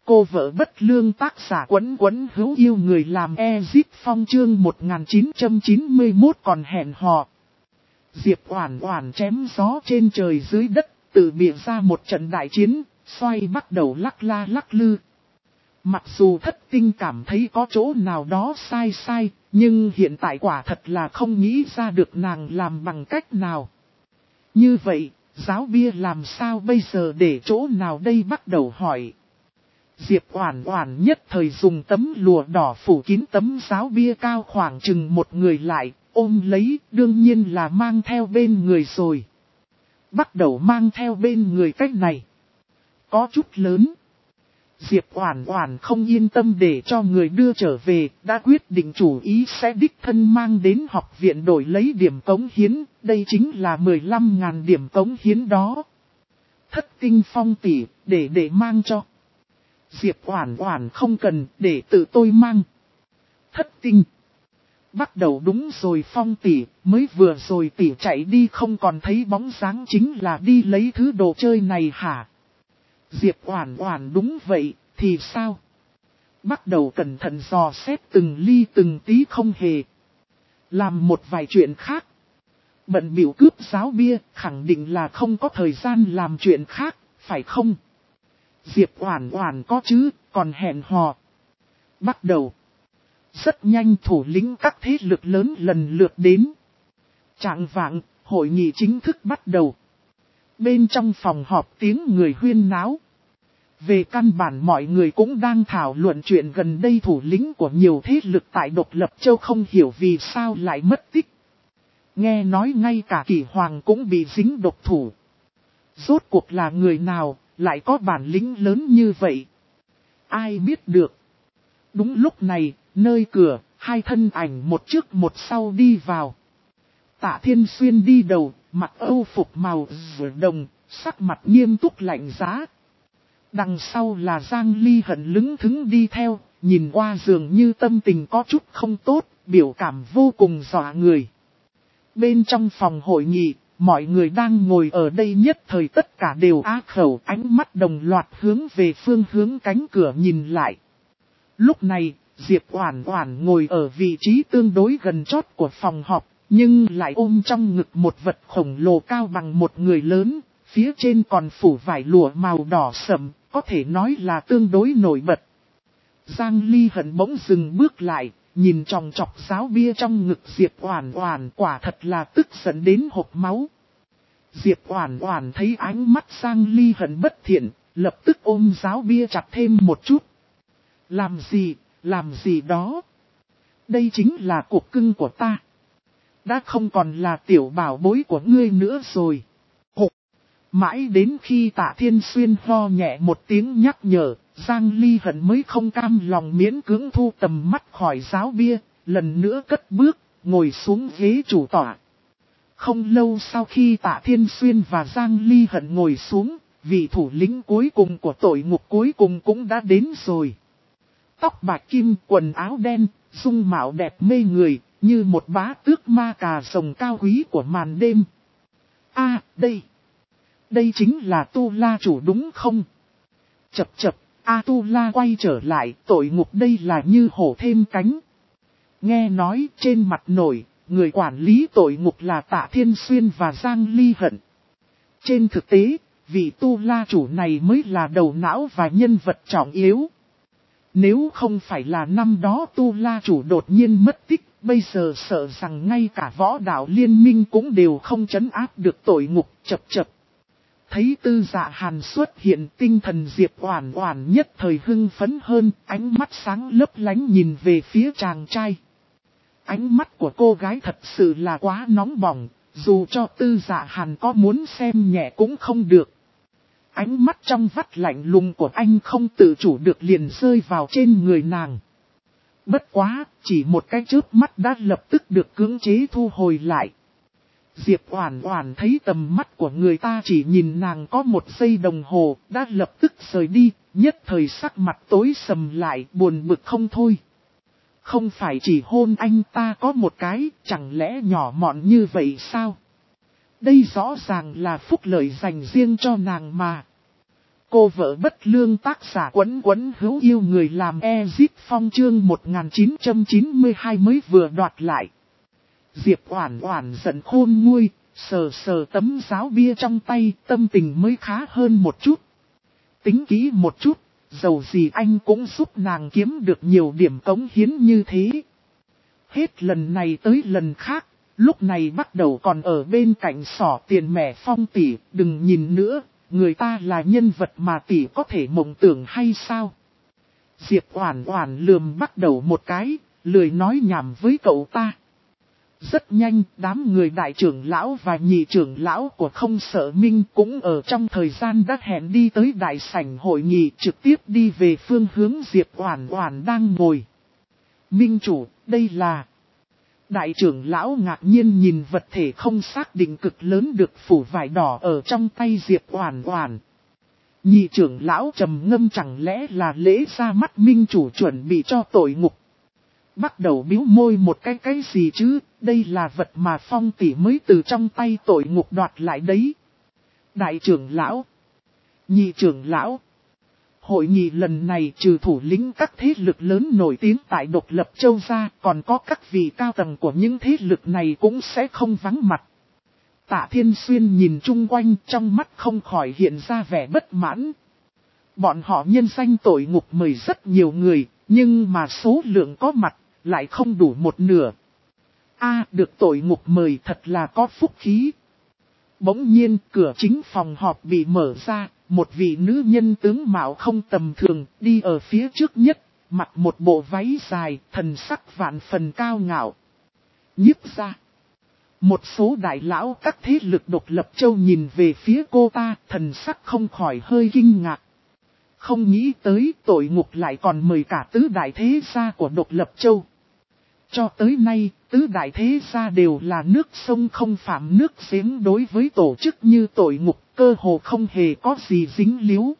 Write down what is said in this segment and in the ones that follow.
Cô vợ bất lương tác giả Quấn Quấn hữu yêu người làm Ezip Phong chương 1991 còn hẹn hò. Diệp Oản Oản chém gió trên trời dưới đất, tự bịa ra một trận đại chiến, xoay bắt đầu lắc la lắc lư. Mặc dù Thất Tinh cảm thấy có chỗ nào đó sai, nhưng hiện tại quả thật là không nghĩ ra được nàng làm bằng cách nào. Như vậy, giáo bia làm sao bây giờ để chỗ nào đây bắt đầu hỏi. Diệp Oản Oản nhất thời dùng tấm lụa đỏ phủ kín tấm giáo bia cao khoảng chừng một người lại, ôm lấy, đương nhiên là mang theo bên người rồi. Bắt đầu mang theo bên người cách này. Có chút lớn. Diệp Oản Oản không yên tâm để cho người đưa trở về, đã quyết định chủ ý sẽ đích thân mang đến học viện đổi lấy điểm cống hiến, đây chính là 15.000 điểm cống hiến đó. Thất Tinh Phong tỷ, để mang cho. Diệp Oản Oản không cần, để tự tôi mang. Thất Tinh. Bắt đầu đúng rồi Phong tỷ, mới vừa rồi tỷ chạy đi không còn thấy bóng dáng, chính là đi lấy thứ đồ chơi này hả? Diệp Oản Oản đúng vậy, thì sao? Bắt đầu cẩn thận dò xét từng ly từng tí không hề. Làm một vài chuyện khác. Bận bịu cướp giáo bia, khẳng định là không có thời gian làm chuyện khác, phải không? Diệp Oản Oản có chứ, còn hẹn hò. Bắt đầu. Rất nhanh thủ lĩnh các thế lực lớn lần lượt đến. Chạng vạng, hội nghị chính thức bắt đầu. Bên trong phòng họp tiếng người huyên náo. Về căn bản mọi người cũng đang thảo luận chuyện gần đây thủ lĩnh của nhiều thế lực tại Độc Lập Châu không hiểu vì sao lại mất tích. Nghe nói ngay cả Kỷ Hoàng cũng bị dính độc thủ. Rốt cuộc là người nào, lại có bản lĩnh lớn như vậy? Ai biết được. Đúng lúc này, nơi cửa, hai thân ảnh một trước một sau đi vào. Tạ Thiên Xuyên đi đầu, mặc âu phục màu đồng, sắc mặt nghiêm túc lạnh giá. Đằng sau là Giang Ly Hận lững thững đi theo, nhìn qua dường như tâm tình có chút không tốt, biểu cảm vô cùng dọa người. Bên trong phòng hội nghị, mọi người đang ngồi ở đây nhất thời tất cả đều á khẩu, ánh mắt đồng loạt hướng về phương hướng cánh cửa nhìn lại. Lúc này, Diệp Oản Oản ngồi ở vị trí tương đối gần chót của phòng họp, nhưng lại ôm trong ngực một vật khổng lồ cao bằng một người lớn, phía trên còn phủ vải lụa màu đỏ sẫm, có thể nói là tương đối nổi bật. Giang Ly Hận bỗng dừng bước lại, nhìn chòng chọc giáo bia trong ngực Diệp Oản Oản, quả thật là tức giận đến hộc máu. Diệp Oản Oản thấy ánh mắt Giang Ly Hận bất thiện, lập tức ôm giáo bia chặt thêm một chút. Làm gì đó? Đây chính là cục cưng của ta. Đã không còn là tiểu bảo bối của ngươi nữa rồi. Hục. Mãi đến khi Tạ Thiên Xuyên ho nhẹ một tiếng nhắc nhở, Giang Ly Hận mới không cam lòng miễn cưỡng thu tầm mắt khỏi giáo bia, lần nữa cất bước, ngồi xuống ghế chủ tọa. Không lâu sau khi Tạ Thiên Xuyên và Giang Ly Hận ngồi xuống, vị thủ lĩnh cuối cùng của tội ngục cuối cùng cũng đã đến rồi. Tóc bạc kim, quần áo đen, dung mạo đẹp mê người, như một bá tước ma cà rồng cao quý của màn đêm. Đây chính là Tu La chủ đúng không? Chập, Tu La quay trở lại, tội ngục đây là như hổ thêm cánh. Nghe nói trên mặt nổi, người quản lý tội ngục là Tạ Thiên Xuyên và Giang Ly Hận. Trên thực tế, vị Tu La chủ này mới là đầu não và nhân vật trọng yếu. Nếu không phải là năm đó Tu La chủ đột nhiên mất tích, bây giờ sợ rằng ngay cả võ đạo liên minh cũng đều không trấn áp được tội ngục. Chập. Thấy Tư Dạ Hàn xuất hiện, tinh thần Diệp Oản Oản nhất thời hưng phấn hơn, ánh mắt sáng lấp lánh nhìn về phía chàng trai. Ánh mắt của cô gái thật sự là quá nóng bỏng, dù cho Tư Dạ Hàn có muốn xem nhẹ cũng không được. Ánh mắt trong vắt lạnh lùng của anh không tự chủ được liền rơi vào trên người nàng. Bất quá, chỉ một cái chớp mắt đã lập tức được cưỡng chế thu hồi lại. Diệp Oản Oản thấy tầm mắt của người ta chỉ nhìn nàng có một giây đồng hồ, đã lập tức rời đi, nhất thời sắc mặt tối sầm lại, buồn bực không thôi. Không phải chỉ hôn anh ta có một cái, chẳng lẽ nhỏ mọn như vậy sao? Đây rõ ràng là phúc lợi dành riêng cho nàng mà. Cô vợ bất lương tác giả Quấn Quấn hữu yêu người làm Ezip Phong chương 1992 mới vừa đoạt lại. Diệp Oản Oản giận khôn nguôi, sờ sờ tấm giáo bia trong tay, tâm tình mới khá hơn một chút. Tính kỹ một chút, dầu gì anh cũng giúp nàng kiếm được nhiều điểm cống hiến như thế. Hết lần này tới lần khác, lúc này bắt đầu còn ở bên cạnh xỏ tiền mẹ Phong tỷ, đừng nhìn nữa, người ta là nhân vật mà tỷ có thể mộng tưởng hay sao? Diệp Oản Oản lườm bắt đầu một cái, lười nói nhảm với cậu ta. Rất nhanh, đám người đại trưởng lão và nhị trưởng lão của Không Sợ Minh cũng ở trong thời gian đã hẹn đi tới đại sảnh hội nghị, trực tiếp đi về phương hướng Diệp Oản Oản đang ngồi. Minh chủ, đây là... Đại trưởng lão ngạc nhiên nhìn vật thể không xác định cực lớn được phủ vải đỏ ở trong tay Diệp Oản Oản. Nhị trưởng lão trầm ngâm, chẳng lẽ là lễ ra mắt minh chủ chuẩn bị cho tội ngục. Bắt đầu bĩu môi một cái gì chứ, đây là vật mà Phong tỷ mới từ trong tay tội ngục đoạt lại đấy. Đại trưởng lão, nhị trưởng lão. Hội nghị lần này trừ thủ lĩnh các thế lực lớn nổi tiếng tại Độc Lập Châu ra, còn có các vị cao tầng của những thế lực này cũng sẽ không vắng mặt. Tạ Thiên Xuyên nhìn chung quanh, trong mắt không khỏi hiện ra vẻ bất mãn. Bọn họ nhân danh tội ngục mời rất nhiều người, nhưng mà số lượng có mặt lại không đủ một nửa. Được tội ngục mời thật là có phúc khí. Bỗng nhiên cửa chính phòng họp bị mở ra, một vị nữ nhân tướng mạo không tầm thường đi ở phía trước nhất, mặc một bộ váy dài, thần sắc vạn phần cao ngạo. Nhiếp gia. Một số đại lão các thế lực Độc Lập Châu nhìn về phía cô ta, thần sắc không khỏi hơi kinh ngạc. Không nghĩ tới tội ngục lại còn mời cả tứ đại thế gia của Độc Lập Châu. Cho tới nay, tứ đại thế gia đều là nước sông không phạm nước giếng, đối với tổ chức như tội ngục cơ hồ không hề có gì dính líu.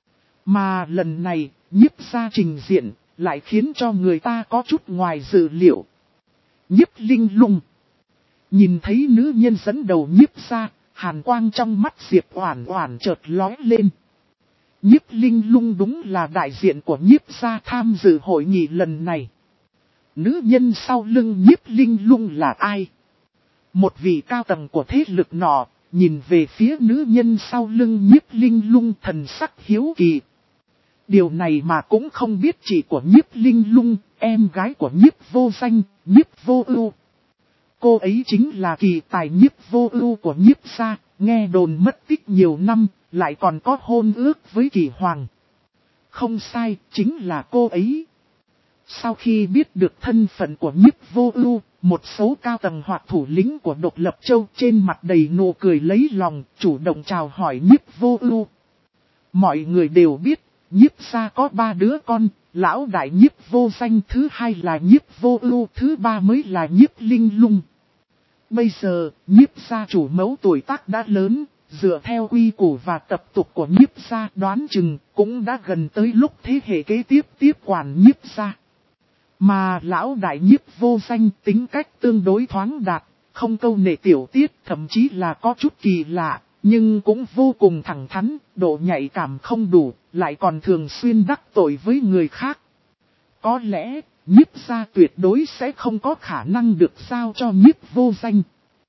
Mà lần này, Nhiếp gia trình diện, lại khiến cho người ta có chút ngoài dự liệu. Nhiếp Linh Lung. Nhìn thấy nữ nhân dẫn đầu Nhiếp gia, hàn quang trong mắt Diệp Oản Oản chợt lóe lên. Nhiếp Linh Lung đúng là đại diện của Nhiếp gia tham dự hội nghị lần này. Nữ nhân sau lưng Nhiếp Linh Lung là ai? Một vị cao tầng của thế lực nọ, nhìn về phía nữ nhân sau lưng Nhiếp Linh Lung, thần sắc hiếu kỳ. Điều này mà cũng không biết chị của Nhiếp Linh Lung, em gái của Nhiếp Vô Danh, Nhiếp Vô Ưu. Cô ấy chính là kỳ tài Nhiếp Vô Ưu của Nhiếp gia, nghe đồn mất tích nhiều năm, lại còn có hôn ước với Kỳ Hoàng. Không sai, chính là cô ấy. Sau khi biết được thân phận của Nhiếp Vô Ưu, một số cao tầng hoặc thủ lĩnh của Độc Lập Châu trên mặt đầy nụ cười lấy lòng, chủ động chào hỏi Nhiếp Vô Ưu. Mọi người đều biết, Nhiếp gia có 3 đứa con, lão đại Nhiếp Vô Danh, thứ hai là Nhiếp Vô Ưu, thứ ba mới là Nhiếp Linh Lung. Bây giờ, Nhiếp gia chủ mẫu tuổi tác đã lớn, dựa theo quy củ và tập tục của Nhiếp gia, đoán chừng cũng đã gần tới lúc thế hệ kế tiếp quản Nhiếp gia. Mà lão đại Nhiếp Vô Danh tính cách tương đối thoáng đạt, không câu nệ tiểu tiết, thậm chí là có chút kỳ lạ, nhưng cũng vô cùng thẳng thắn, độ nhạy cảm không đủ, lại còn thường xuyên đắc tội với người khác. Có lẽ, Nhiếp gia tuyệt đối sẽ không có khả năng được giao cho Nhiếp Vô Danh.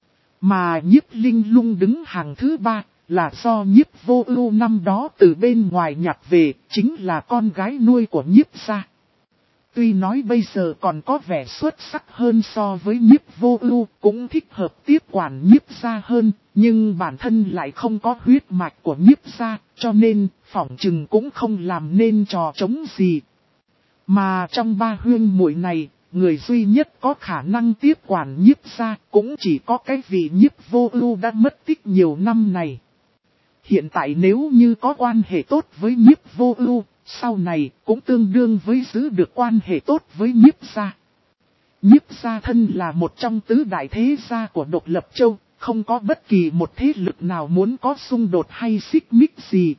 Mà Nhiếp Linh Lung đứng hàng thứ 3, là do Nhiếp Vô Ưu năm đó từ bên ngoài nhặt về, chính là con gái nuôi của Nhiếp gia. Tuy nói bây giờ còn có vẻ xuất sắc hơn so với Nhiếp Vô Ưu, cũng thích hợp tiếp quản Nhiếp gia hơn, nhưng bản thân lại không có huyết mạch của Nhiếp gia, cho nên phỏng chừng cũng không làm nên trò trống gì. Mà trong 3 huynh muội này, người duy nhất có khả năng tiếp quản Nhiếp gia cũng chỉ có cái vị Nhiếp Vô Ưu đã mất tích nhiều năm này. Hiện tại nếu như có quan hệ tốt với Nhiếp Vô Ưu, sau này cũng tương đương với giữ được quan hệ tốt với Nhiếp gia. Nhiếp gia thân là một trong tứ đại thế gia của Độc Lập Châu, không có bất kỳ một thế lực nào muốn có xung đột hay xích mích gì.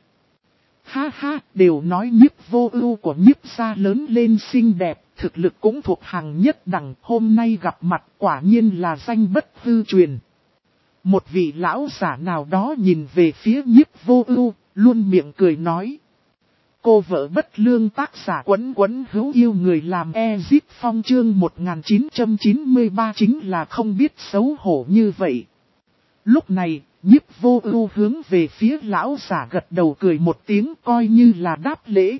Ha ha, đều nói Nhiếp Vô Ưu của Nhiếp gia lớn lên xinh đẹp, thực lực cũng thuộc hàng nhất đẳng, hôm nay gặp mặt quả nhiên là danh bất hư truyền. Một vị lão giả nào đó nhìn về phía Nhiếp Vô Ưu, luôn miệng cười nói. Cô vợ bất lương tác giả Quấn Quấn hữu yêu người làm Ezip Phong chương 1993 chính là không biết xấu hổ như vậy. Lúc này, Nhiếp Vô Ưu hướng về phía lão giả gật đầu cười một tiếng coi như là đáp lễ.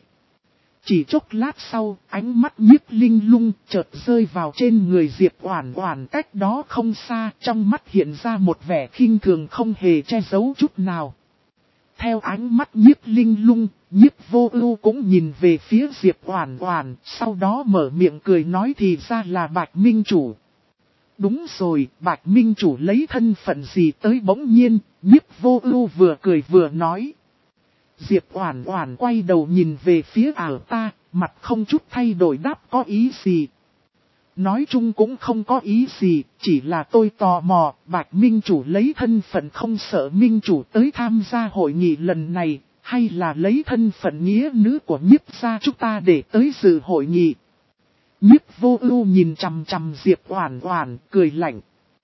Chỉ chốc lát sau, ánh mắt Nhiếp Linh Lung chợt rơi vào trên người Diệp Oản Oản cách đó không xa, trong mắt hiện ra một vẻ khinh thường không hề che giấu chút nào. Theo ánh mắt Nhiếp Linh Lung, Nhiếp Vô Ưu cũng nhìn về phía Diệp Oản Oản, sau đó mở miệng cười nói thì ra là Bạch Minh Chủ. Đúng rồi, Bạch Minh Chủ lấy thân phận gì tới bỗng nhiên, Nhiếp Vô Ưu vừa cười vừa nói. Diệp Oản Oản quay đầu nhìn về phía ảo ta, mặt không chút thay đổi đáp có ý gì. Nói chung cũng không có ý gì, chỉ là tôi tò mò, Bạch Minh Chủ lấy thân phận không sợ Minh Chủ tới tham gia hội nghị lần này, hay là lấy thân phận nghĩa nữ của Nhiếp gia chúng ta để tới dự hội nghị. Nhiếp Vô Ưu nhìn chằm chằm Diệp Oản Oản, cười lạnh.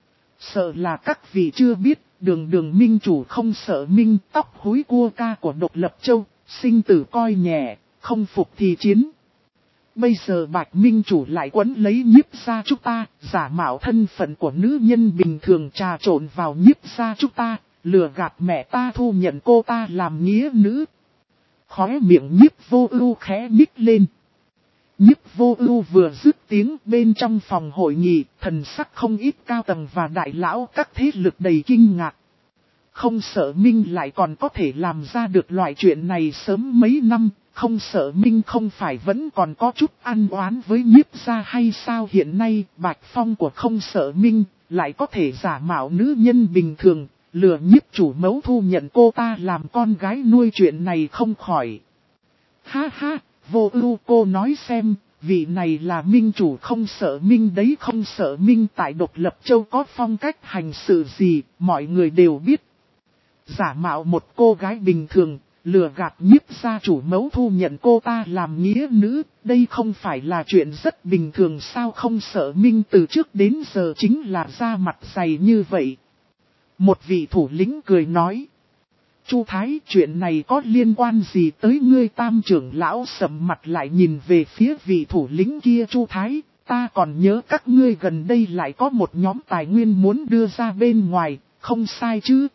Sợ là các vị chưa biết, đường Minh Chủ không sợ Minh tóc húi cua ca của Độc Lập Châu, sinh tử coi nhẹ, không phục thì chiến. Bây giờ Bạch Minh Chủ lại quấn lấy Nhiếp gia chúng ta, giả mạo thân phận của nữ nhân bình thường trà trộn vào Nhiếp gia chúng ta, lừa gạt mẹ ta thu nhận cô ta làm nghĩa nữ. Khóe miệng Nhiếp Vô Ưu khẽ nhích lên. Nhiếp Vô Ưu vừa dứt tiếng bên trong phòng hội nghị, thần sắc không ít cao tầng và đại lão các thế lực đầy kinh ngạc. Không sợ Minh lại còn có thể làm ra được loại chuyện này sớm mấy năm, không sợ Minh không phải vẫn còn có chút ăn oán với Nhiếp gia hay sao hiện nay Bạch Phong của không sợ Minh lại có thể giả mạo nữ nhân bình thường, lừa Nhiếp chủ mẫu thu nhận cô ta làm con gái nuôi chuyện này không khỏi. Ha ha! Vô Ưu cô nói xem, vị này là Minh Chủ không sợ Minh đấy, không sợ Minh tại Độc Lập Châu có phong cách hành sự gì, mọi người đều biết. Giả mạo một cô gái bình thường, lừa gạt Nhiếp gia chủ mẫu thu nhận cô ta làm nghĩa nữ, đây không phải là chuyện rất bình thường sao? Không sợ Minh từ trước đến giờ chính là ra mặt dày như vậy. Một vị thủ lĩnh cười nói. Chu Thái, chuyện này có liên quan gì tới ngươi? Tam trưởng lão sầm mặt lại nhìn về phía vị thủ lĩnh kia. Chu Thái, ta còn nhớ các ngươi gần đây lại có một nhóm tài nguyên muốn đưa ra bên ngoài, không sai chứ?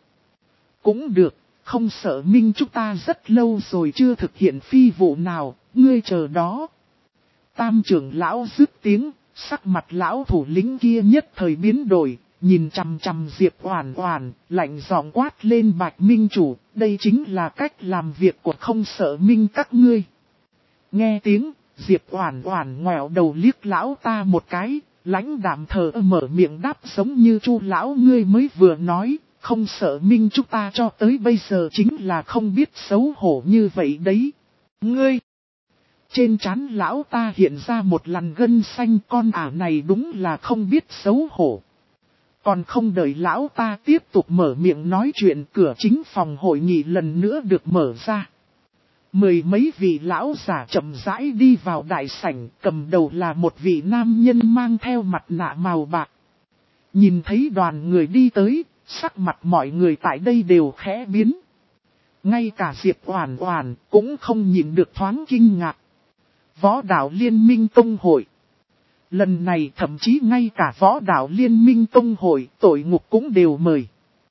Cũng được, không sợ Minh chúng ta rất lâu rồi chưa thực hiện phi vụ nào, ngươi chờ đó. Tam trưởng lão dứt tiếng, sắc mặt lão thủ lĩnh kia nhất thời biến đổi. Nhìn chằm chằm Diệp Oản Oản, lạnh giọng quát lên Bạch Minh Chủ, đây chính là cách làm việc của không sợ Minh các ngươi. Nghe tiếng, Diệp Oản Oản ngoẹo đầu liếc lão ta một cái, lãnh đạm thờ mở miệng đáp giống như Chu lão ngươi mới vừa nói, không sợ Minh chúng ta cho tới bây giờ chính là không biết xấu hổ như vậy đấy. Ngươi! Trên trán lão ta hiện ra một lằn gân xanh, con ả này đúng là không biết xấu hổ. Còn không đợi lão ta tiếp tục mở miệng nói chuyện, cửa chính phòng hội nghị lần nữa được mở ra. Mười mấy vị lão giả chậm rãi đi vào đại sảnh, cầm đầu là một vị nam nhân mang theo mặt nạ màu bạc. Nhìn thấy đoàn người đi tới, sắc mặt mọi người tại đây đều khẽ biến. Ngay cả Diệp Oản Oản cũng không nhịn được thoáng kinh ngạc. Võ đạo Liên minh Tông hội. Lần này thậm chí ngay cả Võ đạo Liên minh Tông hội, tội ngục cũng đều mời.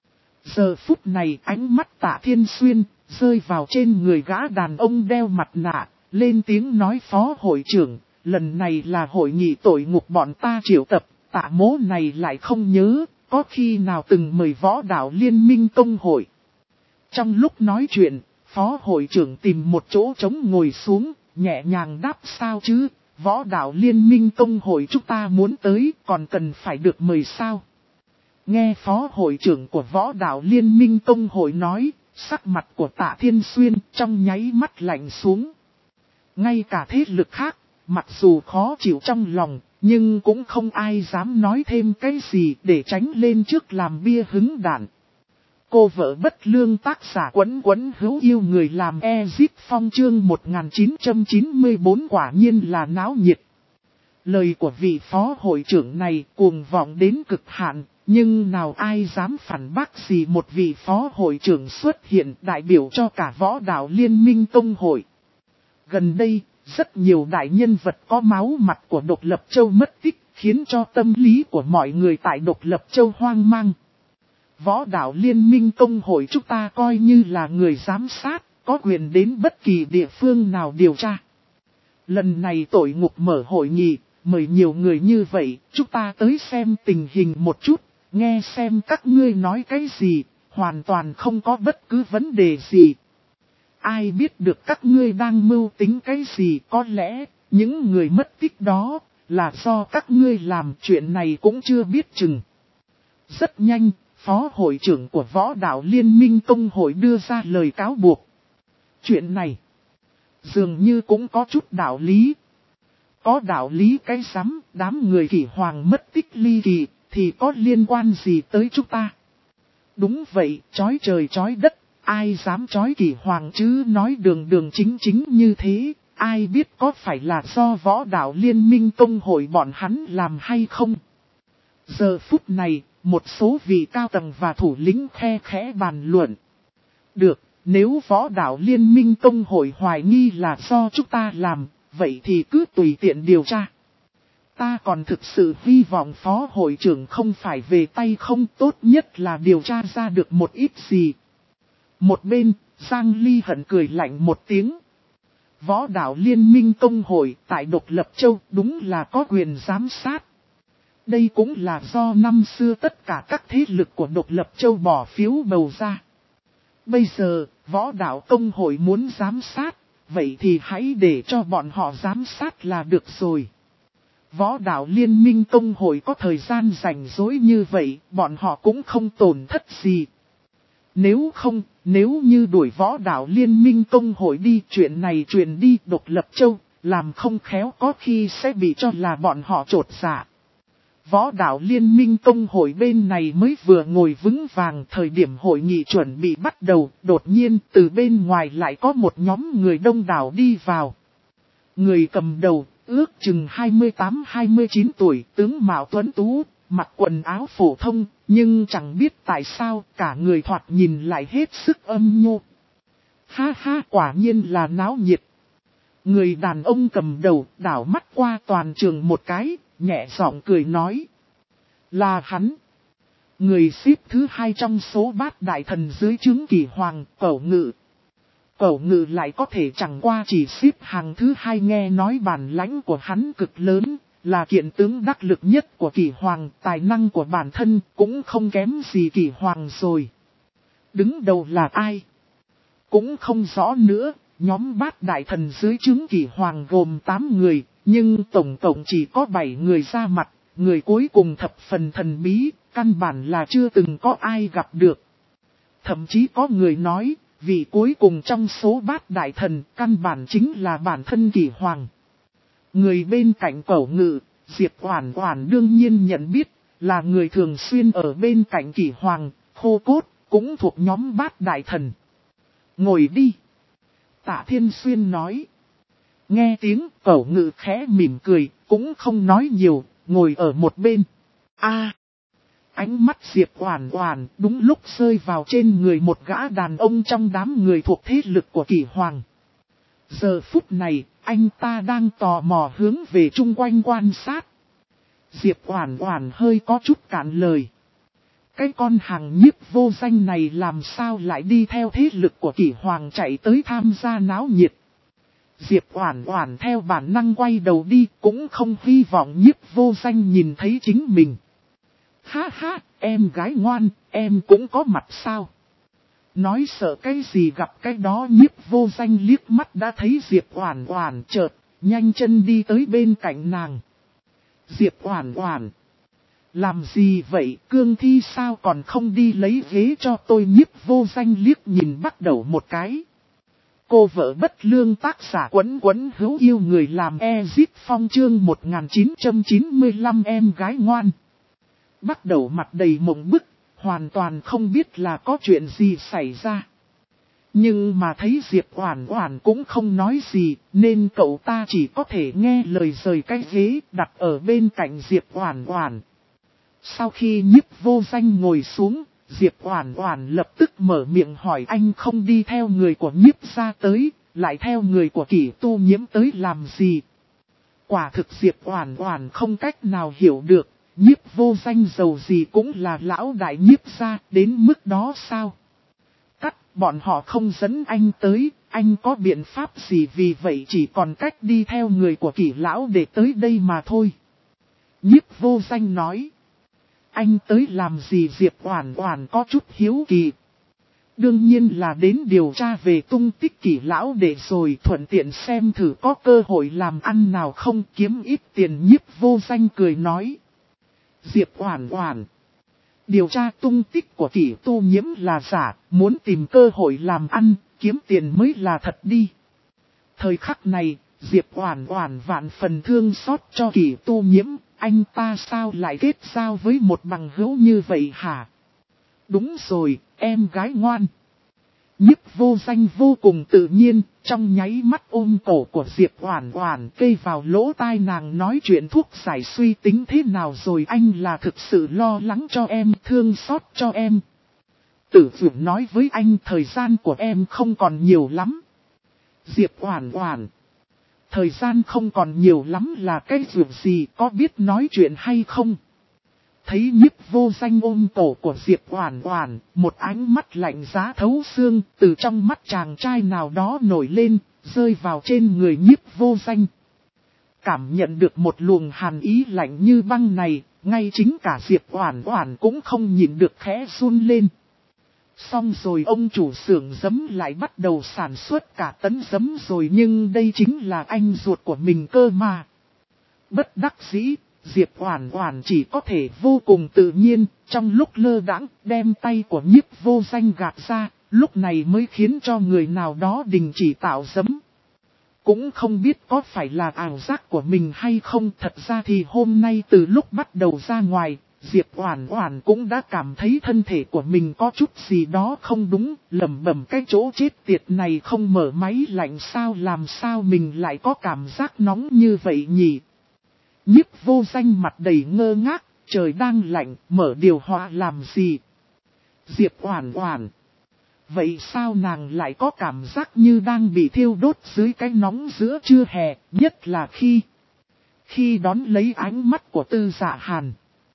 Giờ phút này ánh mắt Tạ Thiên Xuyên rơi vào trên người gã đàn ông đeo mặt nạ, lên tiếng nói Phó hội trưởng, lần này là hội nghị tội ngục bọn ta triệu tập, Tạ mỗ này lại không nhớ, có khi nào từng mời Võ đạo Liên minh Tông hội. Trong lúc nói chuyện, Phó hội trưởng tìm một chỗ trống ngồi xuống, nhẹ nhàng đáp sao chứ. Võ đạo Liên minh Tông hội chúng ta muốn tới còn cần phải được mời sao? Nghe Phó hội trưởng của Võ đạo Liên minh Tông hội nói, sắc mặt của Tạ Thiên Xuyên trong nháy mắt lạnh xuống. Ngay cả thế lực khác, mặc dù khó chịu trong lòng, nhưng cũng không ai dám nói thêm cái gì để tránh lên trước làm bia hứng đạn. Cô vợ bất lương tác giả Quấn Quấn hữu yêu người làm Ezip Phong chương 1994 quả nhiên là náo nhiệt. Lời của vị phó hội trưởng này cuồng vọng đến cực hạn, nhưng nào ai dám phản bác gì một vị phó hội trưởng xuất hiện đại biểu cho cả Võ đạo Liên minh Tông hội. Gần đây, rất nhiều đại nhân vật có máu mặt của Độc Lập Châu mất tích, khiến cho tâm lý của mọi người tại Độc Lập Châu hoang mang. Võ đạo liên minh công hội chúng ta coi như là người giám sát, có quyền đến bất kỳ địa phương nào điều tra. Lần này tội ngục mở hội nghị, mời nhiều người như vậy, chúng ta tới xem tình hình một chút, nghe xem các ngươi nói cái gì, hoàn toàn không có bất cứ vấn đề gì. Ai biết được các ngươi đang mưu tính cái gì, có lẽ những người mất tích đó là do các ngươi làm, chuyện này cũng chưa biết chừng. Rất nhanh, Phó hội trưởng của Võ đạo Liên minh Công hội đưa ra lời cáo buộc. Chuyện này dường như cũng có chút đạo lý. Có đạo lý cái rắm, đám người Kỷ Hoàng mất tích ly kỳ, thì có liên quan gì tới chúng ta? Đúng vậy, chói trời chói đất, ai dám chói Kỷ Hoàng chứ, nói đường đường chính chính như thế, ai biết có phải là do Võ đạo Liên minh Công hội bọn hắn làm hay không? Giờ phút này, một số vị cao tầng và thủ lĩnh khe khẽ bàn luận. Được, nếu Võ đạo Liên minh Công hội hoài nghi là do chúng ta làm, vậy thì cứ tùy tiện điều tra. Ta còn thực sự hy vọng Phó hội trưởng không phải về tay không, tốt nhất là điều tra ra được một ít gì. Một bên, Giang Ly Hận cười lạnh một tiếng. Võ đạo Liên minh Công hội tại Độc Lập Châu đúng là có quyền giám sát. Đây cũng là do năm xưa tất cả các thế lực của Độc Lập Châu bỏ phiếu bầu ra. Bây giờ, Võ đạo Công hội muốn giám sát, vậy thì hãy để cho bọn họ giám sát là được rồi. Võ đạo Liên minh Công hội có thời gian rảnh rỗi như vậy, bọn họ cũng không tổn thất gì. Nếu như đuổi Võ đạo Liên minh Công hội đi, chuyện này truyền đi Độc Lập Châu, làm không khéo có khi sẽ bị cho là bọn họ trột dạ. Võ đạo Liên minh Công hội bên này mới vừa ngồi vững vàng, thời điểm hội nghị chuẩn bị bắt đầu, đột nhiên từ bên ngoài lại có một nhóm người đông đảo đi vào. Người cầm đầu, ước chừng 28-29 tuổi, tướng mạo tuấn tú, mặc quần áo phổ thông, nhưng chẳng biết tại sao cả người thoạt nhìn lại hết sức âm nhu. Ha ha, quả nhiên là náo nhiệt. Người đàn ông cầm đầu đảo mắt qua toàn trường một cái, nhẹ giọng cười nói. Là hắn. Người xếp thứ 2 trong số bát đại thần dưới trướng Kỷ Hoàng, Cẩu Ngự. Cẩu Ngự lại có thể chẳng qua chỉ xếp hàng thứ 2, nghe nói bản lãnh của hắn cực lớn, là kiện tướng đắc lực nhất của Kỷ Hoàng, tài năng của bản thân cũng không kém gì Kỷ Hoàng rồi. Đứng đầu là ai? Cũng không rõ nữa, nhóm bát đại thần dưới trướng Kỷ Hoàng gồm 8 người, nhưng tổng cộng chỉ có 7 người ra mặt, người cuối cùng thập phần thần bí, căn bản là chưa từng có ai gặp được. Thậm chí có người nói, vị cuối cùng trong số bát đại thần, căn bản chính là bản thân Kỷ Hoàng. Người bên cạnh Cẩu Ngự, Diệp Oản Oản đương nhiên nhận biết, là người thường xuyên ở bên cạnh Kỷ Hoàng, Khô Cốt, cũng thuộc nhóm bát đại thần. Ngồi đi. Tạ Thiên Xuyên nói. Nghe tiếng Cẩu Ngự khẽ mỉm cười, cũng không nói nhiều, ngồi ở một bên. Ánh mắt Diệp Oản Oản đúng lúc rơi vào trên người một gã đàn ông trong đám người thuộc thế lực của Kỷ Hoàng. Giờ phút này, anh ta đang tò mò hướng về chung quanh quan sát. Diệp Oản Oản hơi có chút cạn lời. Cái con hàng nhiếp vô danh này làm sao lại đi theo thế lực của Kỷ Hoàng chạy tới tham gia náo nhiệt. Diệp Oản Oản theo bản năng quay đầu đi, cũng không hy vọng nhiếp vô danh nhìn thấy chính mình. Ha ha, em gái ngoan, em cũng có mặt sao? Nói sợ cái gì gặp cái đó, nhiếp vô danh liếc mắt đã thấy Diệp Oản Oản, chợt nhanh chân đi tới bên cạnh nàng. Diệp Oản Oản, làm gì vậy, cương thi sao còn không đi lấy ghế cho tôi? Nhiếp vô danh liếc nhìn bắt đầu một cái. Cô vợ bất lương, tác giả Quấn Quấn hữu yêu người làm Ezip Phong, chương 1995, em gái ngoan. Bắt đầu mặt đầy mộng bức, hoàn toàn không biết là có chuyện gì xảy ra. Nhưng mà thấy Diệp Oản Oản cũng không nói gì, nên cậu ta chỉ có thể nghe lời rời cái ghế đặt ở bên cạnh Diệp Oản Oản. Sau khi nhiếp vô danh ngồi xuống, Diệp Oản Oản lập tức mở miệng hỏi, anh không đi theo người của nhiếp gia tới, lại theo người của Kỷ Tu Nhiễm tới làm gì? Quả thực Diệp Oản Oản không cách nào hiểu được, Nhiếp Vô Danh giàu gì cũng là lão đại Nhiếp gia, đến mức đó sao? Cắt, bọn họ không dẫn anh tới, anh có biện pháp gì, vì vậy chỉ còn cách đi theo người của Kỷ lão để tới đây mà thôi. Nhiếp Vô Danh nói. Anh tới làm gì? Diệp Oản Oản có chút hiếu kỳ. Đương nhiên là đến điều tra về tung tích Kỷ lão để rồi thuận tiện xem thử có cơ hội làm ăn nào không, kiếm ít tiền. Nhiếp Vô Danh cười nói. Diệp Oản Oản, điều tra tung tích của Kỷ Tu Nhiễm là giả, muốn tìm cơ hội làm ăn, kiếm tiền mới là thật đi. Thời khắc này, Diệp Oản Oản vạn phần thương xót cho Kỷ Tu Nhiễm, anh ta sao lại kết giao với một bằng hữu như vậy hả? Đúng rồi, em gái ngoan. Nhiếp Vô Danh vô cùng tự nhiên, trong nháy mắt ôm cổ của Diệp Oản Oản kê vào lỗ tai nàng, nói chuyện thuốc giải suy tính thế nào rồi? Anh là thực sự lo lắng cho em, thương xót cho em. Tử Dũng nói với anh thời gian của em không còn nhiều lắm. Diệp Oản Oản, thời gian không còn nhiều lắm là cái việc gì, có biết nói chuyện hay không? Thấy Nhiếp Vô Danh ôm cổ của Diệp Oản Oản, một ánh mắt lạnh giá thấu xương từ trong mắt chàng trai nào đó nổi lên, rơi vào trên người Nhiếp Vô Danh. Cảm nhận được một luồng hàn ý lạnh như băng này, ngay chính cả Diệp Oản Oản cũng không nhịn được khẽ run lên. Xong rồi, ông chủ xưởng giấm lại bắt đầu sản xuất cả tấn giấm rồi, nhưng đây chính là anh ruột của mình cơ mà. Bất đắc dĩ, Diệp Oản Oản chỉ có thể vô cùng tự nhiên, trong lúc lơ đãng đem tay của Nhiếp Vô Danh gạt ra, lúc này mới khiến cho người nào đó đình chỉ tạo giấm. Cũng không biết có phải là ảo giác của mình hay không, thật ra thì hôm nay từ lúc bắt đầu ra ngoài, Diệp Oản Oản cũng đã cảm thấy thân thể của mình có chút gì đó không đúng, lẩm bẩm cái chỗ chết tiệt này không mở máy lạnh sao, làm sao mình lại có cảm giác nóng như vậy nhỉ? Nhiếp Vô Danh mặt đầy ngơ ngác, trời đang lạnh, mở điều hòa làm gì? Diệp Oản Oản, vậy sao nàng lại có cảm giác như đang bị thiêu đốt dưới cái nóng giữa trưa hè, nhất là khi đón lấy ánh mắt của Tư Dạ Hàn.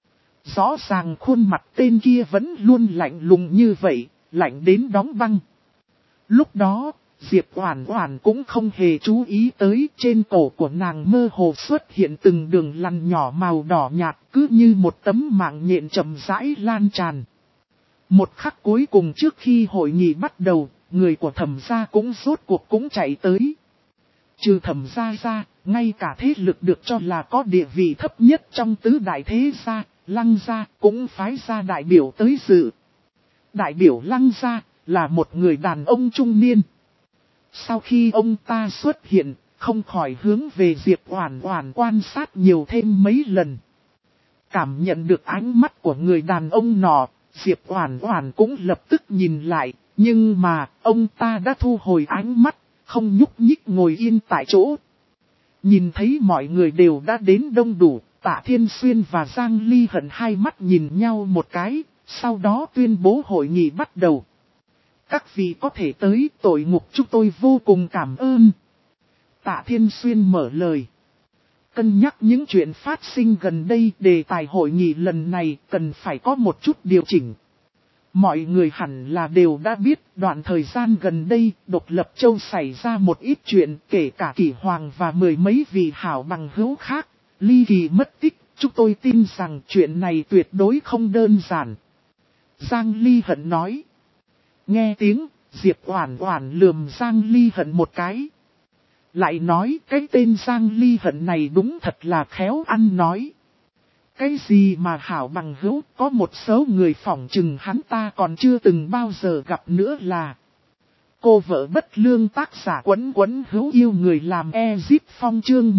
Rõ ràng khuôn mặt tên kia vẫn luôn lạnh lùng như vậy, lạnh đến đóng băng. Lúc đó, Diệp Oản Oản cũng không hề chú ý tới, trên cổ của nàng mơ hồ xuất hiện từng đường lằn nhỏ màu đỏ nhạt, cứ như một tấm mạng nhện chậm rãi lan tràn. Một khắc cuối cùng trước khi hội nghị bắt đầu, người của Thẩm gia cũng rốt cuộc cũng chạy tới. Trừ Thẩm gia ra, ngay cả thế lực được cho là có địa vị thấp nhất trong tứ đại thế gia, Lăng gia cũng phái ra đại biểu tới dự. Đại biểu Lăng gia là một người đàn ông trung niên. Sau khi ông ta xuất hiện, không khỏi hướng về Diệp Oản Oản quan sát nhiều thêm mấy lần. Cảm nhận được ánh mắt của người đàn ông nọ, Diệp Oản Oản cũng lập tức nhìn lại, nhưng mà ông ta đã thu hồi ánh mắt, không nhúc nhích ngồi yên tại chỗ. Nhìn thấy mọi người đều đã đến đông đủ, Tạ Thiên Xuyên và Giang Ly Hận hai mắt nhìn nhau một cái, sau đó tuyên bố hội nghị bắt đầu. Các vị có thể tới tội ngục chúng tôi vô cùng cảm ơn. Tạ Thiên Xuyên mở lời. Cân nhắc những chuyện phát sinh gần đây, đề tài hội nghị lần này cần phải có một chút điều chỉnh. Mọi người hẳn là đều đã biết, đoạn thời gian gần đây, Độc Lập Châu xảy ra một ít chuyện, kể cả Kỷ Hoàng và mười mấy vị hảo bằng hữu khác, ly kỳ mất tích, chúng tôi tin rằng chuyện này tuyệt đối không đơn giản. Giang Ly Hận nói. Nghe tiếng, Diệp Oản Oản lườm Giang Ly Hận một cái. Lại nói cái tên Giang Ly Hận này đúng thật là khéo ăn nói. Cái gì mà hảo bằng hữu, có một số người phỏng chừng hắn ta còn chưa từng bao giờ gặp nữa là. Cô vợ bất lương, tác giả Quấn Quấn hữu yêu người làm Ezip Phong, chương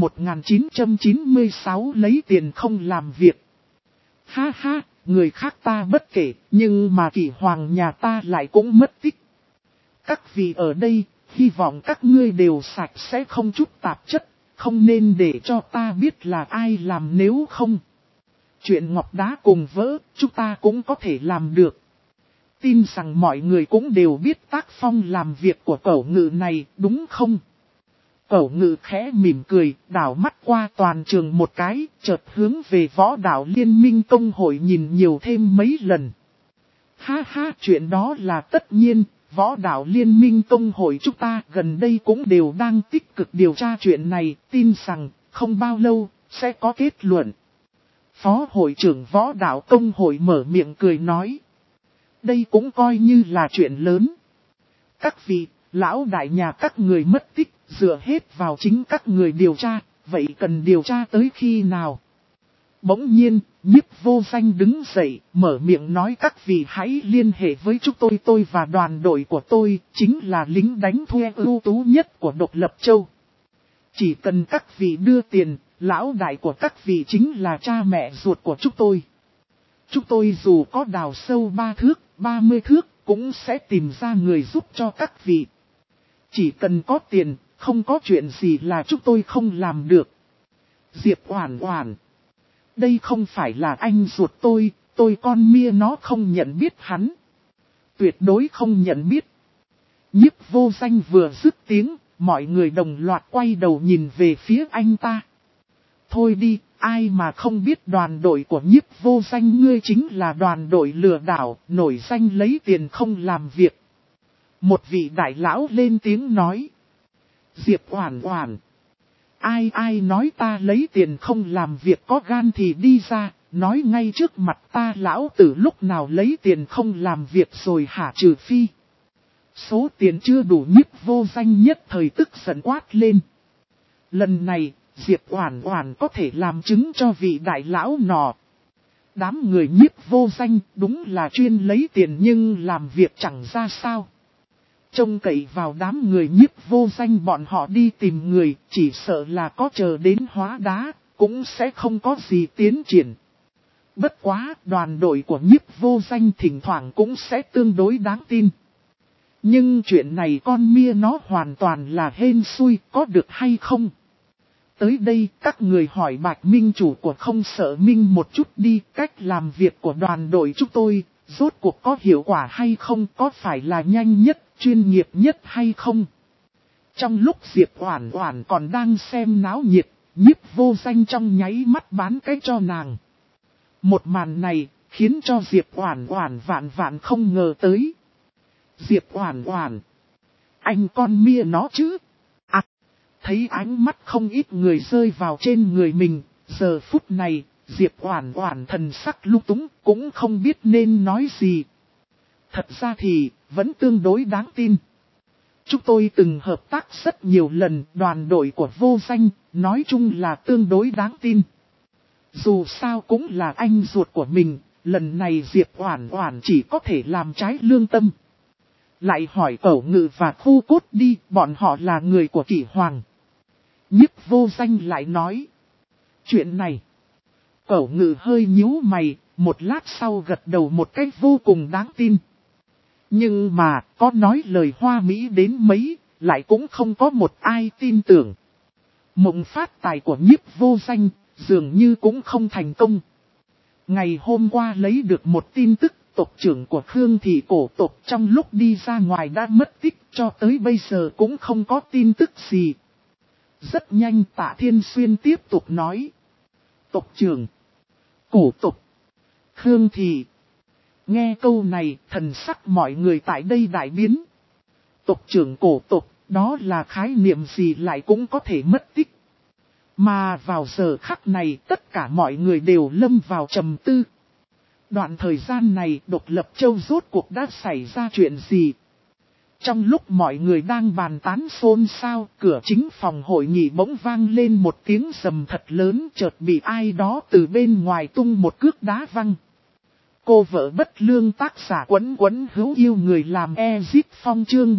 1996 lấy tiền không làm việc. Ha ha, người khác ta bất kể, nhưng mà Kỷ Hoàng nhà ta lại cũng mất tích. Các vị ở đây, hy vọng các ngươi đều sạch sẽ không chút tạp chất, không nên để cho ta biết là ai làm, nếu không. Chuyện ngọc đá cùng vỡ, chúng ta cũng có thể làm được. Tin rằng mọi người cũng đều biết tác phong làm việc của Cẩu Ngự này, đúng không? Cẩu Ngự khẽ mỉm cười, đảo mắt qua toàn trường một cái, chợt hướng về Võ Đạo Liên minh Công hội nhìn nhiều thêm mấy lần. Ha ha, chuyện đó là tất nhiên, Võ Đạo Liên minh Công hội chúng ta gần đây cũng đều đang tích cực điều tra chuyện này, tin rằng không bao lâu sẽ có kết luận. Phó hội trưởng Võ Đạo Công hội mở miệng cười nói. Đây cũng coi như là chuyện lớn. Các vị, lão đại nhà các người mất tích, dựa hết vào chính các người điều tra, vậy cần điều tra tới khi nào? Bỗng nhiên, Nhiếp Vô Danh đứng dậy, mở miệng nói các vị hãy liên hệ với chúng tôi và đoàn đội của tôi, chính là lính đánh thuê ưu tú nhất của Độc Lập Châu. Chỉ cần các vị đưa tiền, lão đại của các vị chính là cha mẹ ruột của chúng tôi. Chúng tôi dù có đào sâu 3 thước, 30 thước, cũng sẽ tìm ra người giúp cho các vị. Chỉ cần có tiền, không có chuyện gì là chúng tôi không làm được. Diệp Oản Oản. Đây không phải là anh ruột tôi con mia nó không nhận biết hắn. Tuyệt đối không nhận biết. Nhiếp Vô Danh vừa dứt tiếng, mọi người đồng loạt quay đầu nhìn về phía anh ta. Thôi đi, ai mà không biết đoàn đội của Nhiếp Vô Danh ngươi chính là đoàn đội lừa đảo, nổi danh lấy tiền không làm việc. Một vị đại lão lên tiếng nói. Diệp Oản Oản. Ai nói ta lấy tiền không làm việc có gan thì đi ra, nói ngay trước mặt ta lão tử lúc nào lấy tiền không làm việc rồi hả trừ phi. Số tiền chưa đủ Nhiếp Vô Danh nhất thời tức giận quát lên. Lần này, Diệp Oản Oản có thể làm chứng cho vị đại lão nọ. Đám người Nhiếp Vô Danh đúng là chuyên lấy tiền nhưng làm việc chẳng ra sao. Trông cậy vào đám người Nhiếp Vô Danh bọn họ đi tìm người, chỉ sợ là có chờ đến hóa đá, cũng sẽ không có gì tiến triển. Bất quá, đoàn đội của Nhiếp Vô Danh thỉnh thoảng cũng sẽ tương đối đáng tin. Nhưng chuyện này con mia nó hoàn toàn là hên xui, có được hay không? Tới đây, các người hỏi Bạch Minh chủ của Không Sợ Minh một chút đi, cách làm việc của đoàn đội chúng tôi, rốt cuộc có hiệu quả hay không, có phải là nhanh nhất, chuyên nghiệp nhất hay không? Trong lúc Diệp Oản Oản còn đang xem náo nhiệt, Nhiếp Vô Danh trong nháy mắt bán cái cho nàng. Một màn này, khiến cho Diệp Oản Oản vạn không ngờ tới. Diệp Oản Oản, anh con mia nó chứ? Thấy ánh mắt không ít người rơi vào trên người mình, giờ phút này, Diệp Oản Oản thần sắc lung túng, cũng không biết nên nói gì. Thật ra thì, vẫn tương đối đáng tin. Chúng tôi từng hợp tác rất nhiều lần, đoàn đội của Vô Danh, nói chung là tương đối đáng tin. Dù sao cũng là anh ruột của mình, lần này Diệp Oản Oản chỉ có thể làm trái lương tâm. Lại hỏi Cẩu Ngự và Khu Cốt đi, bọn họ là người của Kỷ Hoàng. Nhiếp Vô Danh lại nói. Chuyện này. Cẩu Ngự hơi nhíu mày, một lát sau gật đầu một cách vô cùng đáng tin. Nhưng mà, có nói lời hoa mỹ đến mấy, lại cũng không có một ai tin tưởng. Mộng phát tài của Nhiếp Vô Danh, dường như cũng không thành công. Ngày hôm qua lấy được một tin tức, tộc trưởng của Khương Thị cổ tộc trong lúc đi ra ngoài đã mất tích, cho tới bây giờ cũng không có tin tức gì. Rất nhanh Tạ Thiên Xuyên tiếp tục nói. Tộc trưởng, cổ tộc, Khương Thị. Nghe câu này, thần sắc mọi người tại đây đại biến. Tộc trưởng cổ tộc, đó là khái niệm gì lại cũng có thể mất tích. Mà vào giờ khắc này tất cả mọi người đều lâm vào trầm tư. Đoạn thời gian này Độc Lập Châu rốt cuộc đã xảy ra chuyện gì? Trong lúc mọi người đang bàn tán xôn xao, cửa chính phòng hội nghị bỗng vang lên một tiếng rầm thật lớn, chợt bị ai đó từ bên ngoài tung một cước đá văng. Cô vợ bất lương tác giả Quấn Quấn hữu yêu người làm Ezip Phong chương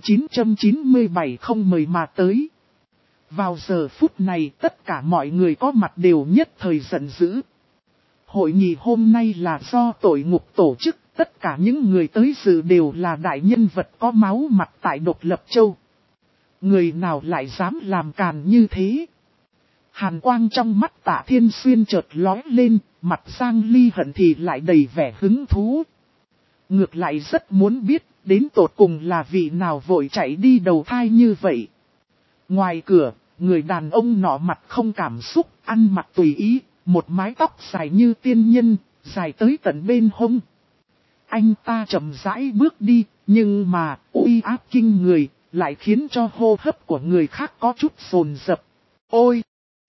1997 không mời mà tới. Vào giờ phút này tất cả mọi người có mặt đều nhất thời giận dữ. Hội nghị hôm nay là do tội ngục tổ chức, tất cả những người tới dự đều là đại nhân vật có máu mặt tại Độc Lập Châu. Người nào lại dám làm càn như thế? Hàn quang trong mắt Tạ Thiên Xuyên chợt lóe lên, mặt Giang Ly Hận thì lại đầy vẻ hứng thú. ngược lại rất muốn biết, đến tột cùng là vị nào vội chạy đi đầu thai như vậy. Ngoài cửa, người đàn ông nọ mặt không cảm xúc, ăn mặc tùy ý, một mái tóc dài như tiên nhân, dài tới tận bên hông. Anh ta chậm rãi bước đi, nhưng mà uy áp kinh người, lại khiến cho hô hấp của người khác có chút dồn dập. Ôi!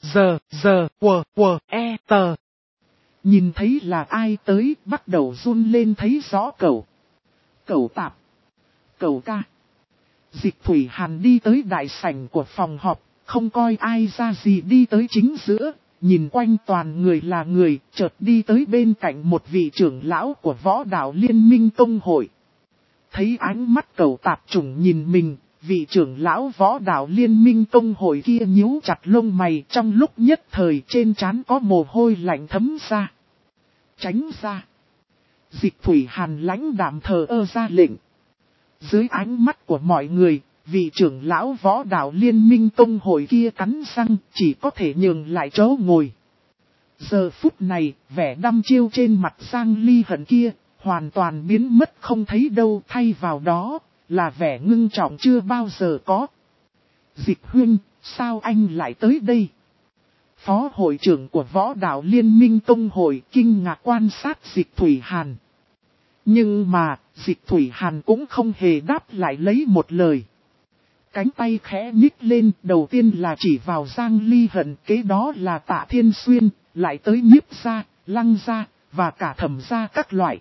Tờ. Nhìn thấy là ai tới, bắt đầu run lên thấy rõ cậu. Cậu Tạp. Cậu ca. Dịch Thủy Hàn đi tới đại sảnh của phòng họp, không coi ai ra gì đi tới chính giữa, nhìn quanh toàn người là người, chợt đi tới bên cạnh một vị trưởng lão của Võ Đạo Liên minh Tông hội. Thấy ánh mắt Cậu Tạp chủng nhìn mình, vị trưởng lão Võ Đạo Liên minh Tông hội kia nhíu chặt lông mày, trong lúc nhất thời trên trán có mồ hôi lạnh thấm ra. Tránh ra. Dịch Thủy Hàn lãnh đạm thờ ơ ra lệnh. Dưới ánh mắt của mọi người, vị trưởng lão Võ Đạo Liên minh Tông hội kia cắn răng, chỉ có thể nhường lại chỗ ngồi. Giờ phút này, vẻ đăm chiêu trên mặt Giang Ly Hận kia, hoàn toàn biến mất không thấy đâu, thay vào đó, là vẻ ngưng trọng chưa bao giờ có. Dịch Huynh, sao anh lại tới đây? Phó hội trưởng của Võ Đạo Liên minh Tông hội kinh ngạc quan sát Dịch Thủy Hàn. Nhưng mà, Dịch Thủy Hàn cũng không hề đáp lại lấy một lời. Cánh tay khẽ nhích lên, đầu tiên là chỉ vào Giang Ly Hận, kế đó là Tạ Thiên Xuyên, lại tới Nhiếp gia, Lăng gia, và cả Thẩm gia các loại.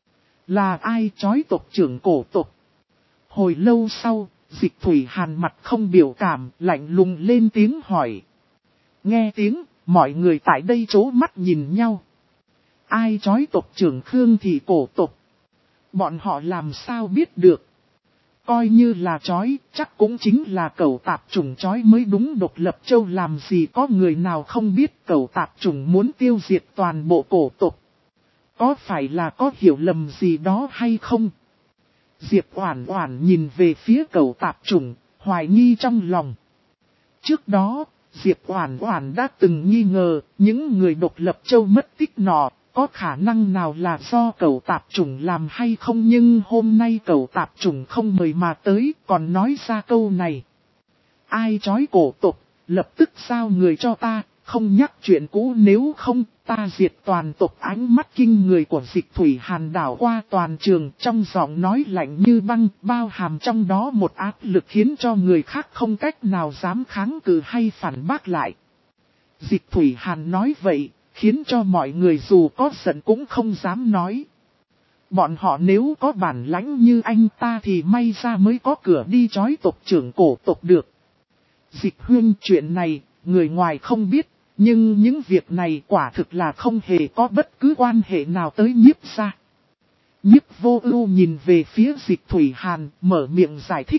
Là ai chói tộc trưởng cổ tộc? Hồi lâu sau, Dịch Thủy Hàn mặt không biểu cảm, lạnh lùng lên tiếng hỏi. Nghe tiếng, mọi người tại đây chố mắt nhìn nhau. Ai chói tộc trưởng Khương Thị cổ tộc? Bọn họ làm sao biết được? Coi như là chói, chắc cũng chính là Cẩu Tạp Chủng chói mới đúng. Độc Lập Châu làm gì có người nào không biết Cẩu Tạp Chủng muốn tiêu diệt toàn bộ cổ tộc. Có phải là có hiểu lầm gì đó hay không? Diệp Oản Oản nhìn về phía Cẩu Tạp Chủng, hoài nghi trong lòng. Trước đó, Diệp Oản Oản đã từng nghi ngờ những người Độc Lập Châu mất tích nọ có khả năng nào là do Cẩu Tạp Chủng làm hay không, nhưng hôm nay Cẩu Tạp Chủng không mời mà tới, còn nói ra câu này. Ai chói cổ tộc, lập tức giao người cho ta, không nhắc chuyện cũ, nếu không ta diệt toàn tộc. Ánh mắt kinh người của Dịch Thủy Hàn đảo qua toàn trường, trong giọng nói lạnh như băng, bao hàm trong đó một áp lực khiến cho người khác không cách nào dám kháng cự hay phản bác lại. Dịch Thủy Hàn nói vậy, khiến cho mọi người dù có giận cũng không dám nói. Bọn họ nếu có bản lãnh như anh ta thì may ra mới có cửa đi chói tộc trưởng cổ tộc được. Dịch Huynh, chuyện này, người ngoài không biết, nhưng những việc này quả thực là không hề có bất cứ quan hệ nào tới Nhiếp gia. Nhiếp Vô Ưu nhìn về phía Dịch Thủy Hàn, mở miệng giải thích.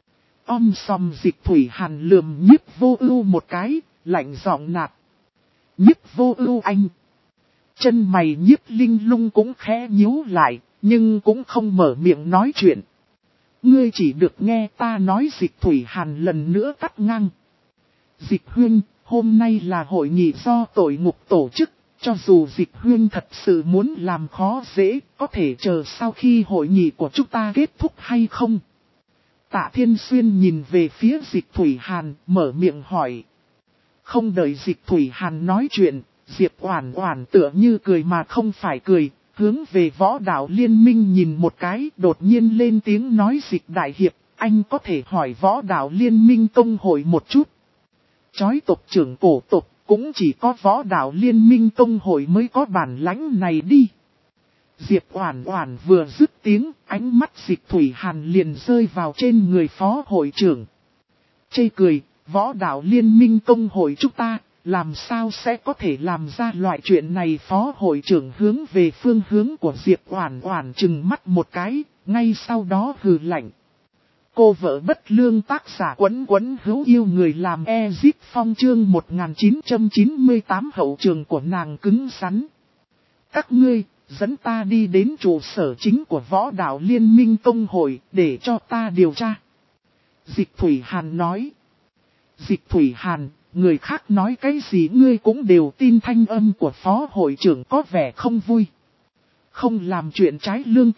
Sòm Dịch Thủy Hàn lườm Nhiếp Vô Ưu một cái, lạnh giọng nạt. Nhiếp Vô Ưu anh. Chân mày Nhiếp Linh Lung cũng khẽ nhíu lại, nhưng cũng không mở miệng nói chuyện. Ngươi chỉ được nghe ta nói. Dịch Thủy Hàn lần nữa cắt ngang. Dịch Huynh, hôm nay là hội nghị do tội ngục tổ chức, cho dù Dịch Huynh thật sự muốn làm khó dễ, có thể chờ sau khi hội nghị của chúng ta kết thúc hay không? Tạ Thiên Xuyên nhìn về phía Dịch Thủy Hàn, mở miệng hỏi. Không đợi Dịch Thủy Hàn nói chuyện, Diệp Oản Oản tựa như cười mà không phải cười, hướng về Võ Đạo Liên minh nhìn một cái, đột nhiên lên tiếng nói. Dịch đại hiệp, anh có thể hỏi Võ Đạo Liên minh Tông hội một chút. Chói tộc trưởng cổ tộc, cũng chỉ có Võ Đạo Liên minh Tông hội mới có bản lãnh này đi. Diệp Oản Oản vừa dứt tiếng, ánh mắt Dịch Thủy Hàn liền rơi vào trên người phó hội trưởng. Chê cười, Võ Đạo Liên minh Tông hội chúng ta, làm sao sẽ có thể làm ra loại chuyện này? Phó hội trưởng hướng về phương hướng của Diệp Oản Oản trừng mắt một cái, ngay sau đó hừ lạnh. Cô vợ bất lương, tác giả Quấn Quấn hữu yêu, người làm Ezip Phong, chương 1998. Hậu trường của nàng cứng rắn. Các ngươi, dẫn ta đi đến trụ sở chính của Võ Đạo Liên minh Tông hội, để cho ta điều tra. Dịch Thủy Hàn nói. Dịch Thủy Hàn, người khác nói cái gì ngươi cũng đều tin. Thanh âm của phó hội trưởng có vẻ không vui. Không làm chuyện trái lương tâm,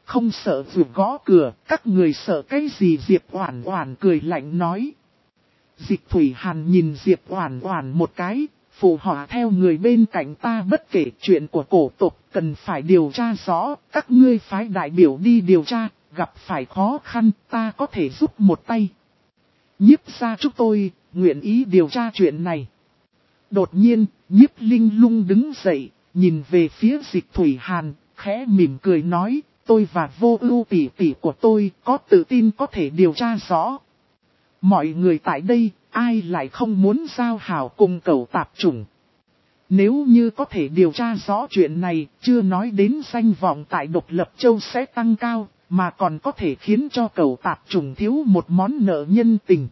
không sợ vượt gõ cửa, các người sợ cái gì? Diệp Oản Oản cười lạnh nói. Dịch Thủy Hàn nhìn Diệp Oản Oản một cái, phụ họa theo người bên cạnh ta, bất kể chuyện của cổ tộc cần phải điều tra rõ, các ngươi phái đại biểu đi điều tra, gặp phải khó khăn ta có thể giúp một tay. Nhiếp gia chúng tôi, nguyện ý điều tra chuyện này. Đột nhiên, Nhiếp Linh Lung đứng dậy, nhìn về phía Dịch Thủy Hàn, khẽ mỉm cười nói, tôi và Vô Ưu tỷ tỷ của tôi có tự tin có thể điều tra rõ. Mọi người tại đây, ai lại không muốn giao hảo cùng cẩu tạp chủng. Nếu như có thể điều tra rõ chuyện này, chưa nói đến danh vọng tại Độc Lập Châu sẽ tăng cao, mà còn có thể khiến cho cẩu tạp chủng thiếu một món nợ nhân tình.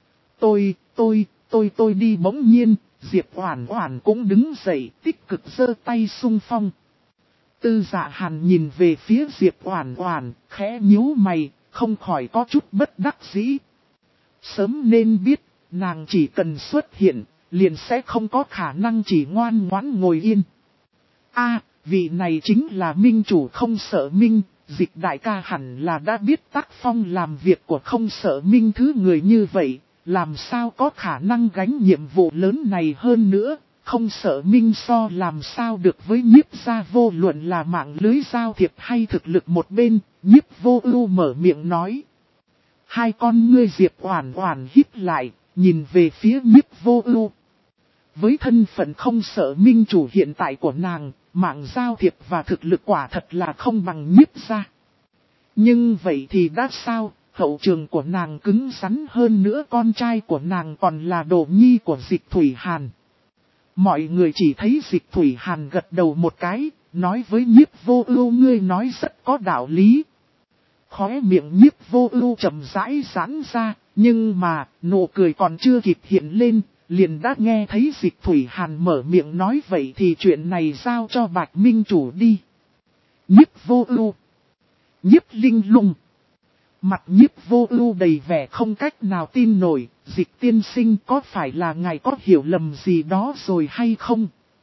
Tôi đi. Bỗng nhiên, Diệp Oản Oản cũng đứng dậy, tích cực giơ tay xung phong. Tư Dạ Hàn nhìn về phía Diệp Oản Oản, khẽ nhíu mày, không khỏi có chút bất đắc dĩ. Sớm nên biết, nàng chỉ cần xuất hiện, liền sẽ không có khả năng chỉ ngoan ngoãn ngồi yên. Vị này chính là minh chủ Không Sợ Minh, Dịch đại ca hẳn là đã biết tác phong làm việc của Không Sợ Minh thứ người như vậy, làm sao có khả năng gánh nhiệm vụ lớn này hơn nữa. Không Sợ Minh so làm sao được với Nhiếp gia, vô luận là mạng lưới giao thiệp hay thực lực một bên. Nhiếp Vô Ưu mở miệng nói. Hai con ngươi Diệp Oản Oản híp lại, nhìn về phía Nhiếp Vô Ưu. Với thân phận Không Sợ Minh chủ hiện tại của nàng, mạng giao thiệp và thực lực quả thật là không bằng Nhiếp gia. Nhưng vậy thì đã sao, hậu trường của nàng cứng rắn hơn nữa, con trai của nàng còn là đồ nhi của Dịch Thủy Hàn. Mọi người chỉ thấy Dịch Thủy Hàn gật đầu một cái, nói với Nhiếp Vô Ưu, ngươi nói rất có đạo lý. Khóe miệng Nhiếp Vô Ưu chậm rãi giãn ra, nhưng mà, nụ cười còn chưa kịp hiện lên, liền đã nghe thấy Dịch Thủy Hàn mở miệng nói, vậy thì chuyện này giao cho Bạch Minh chủ đi. Nhiếp Vô Ưu, Nhiếp Linh Lung. Mặt Nhiếp Vô Ưu đầy vẻ không cách nào tin nổi, Dịch tiên sinh, có phải là ngài có hiểu lầm gì đó rồi hay không?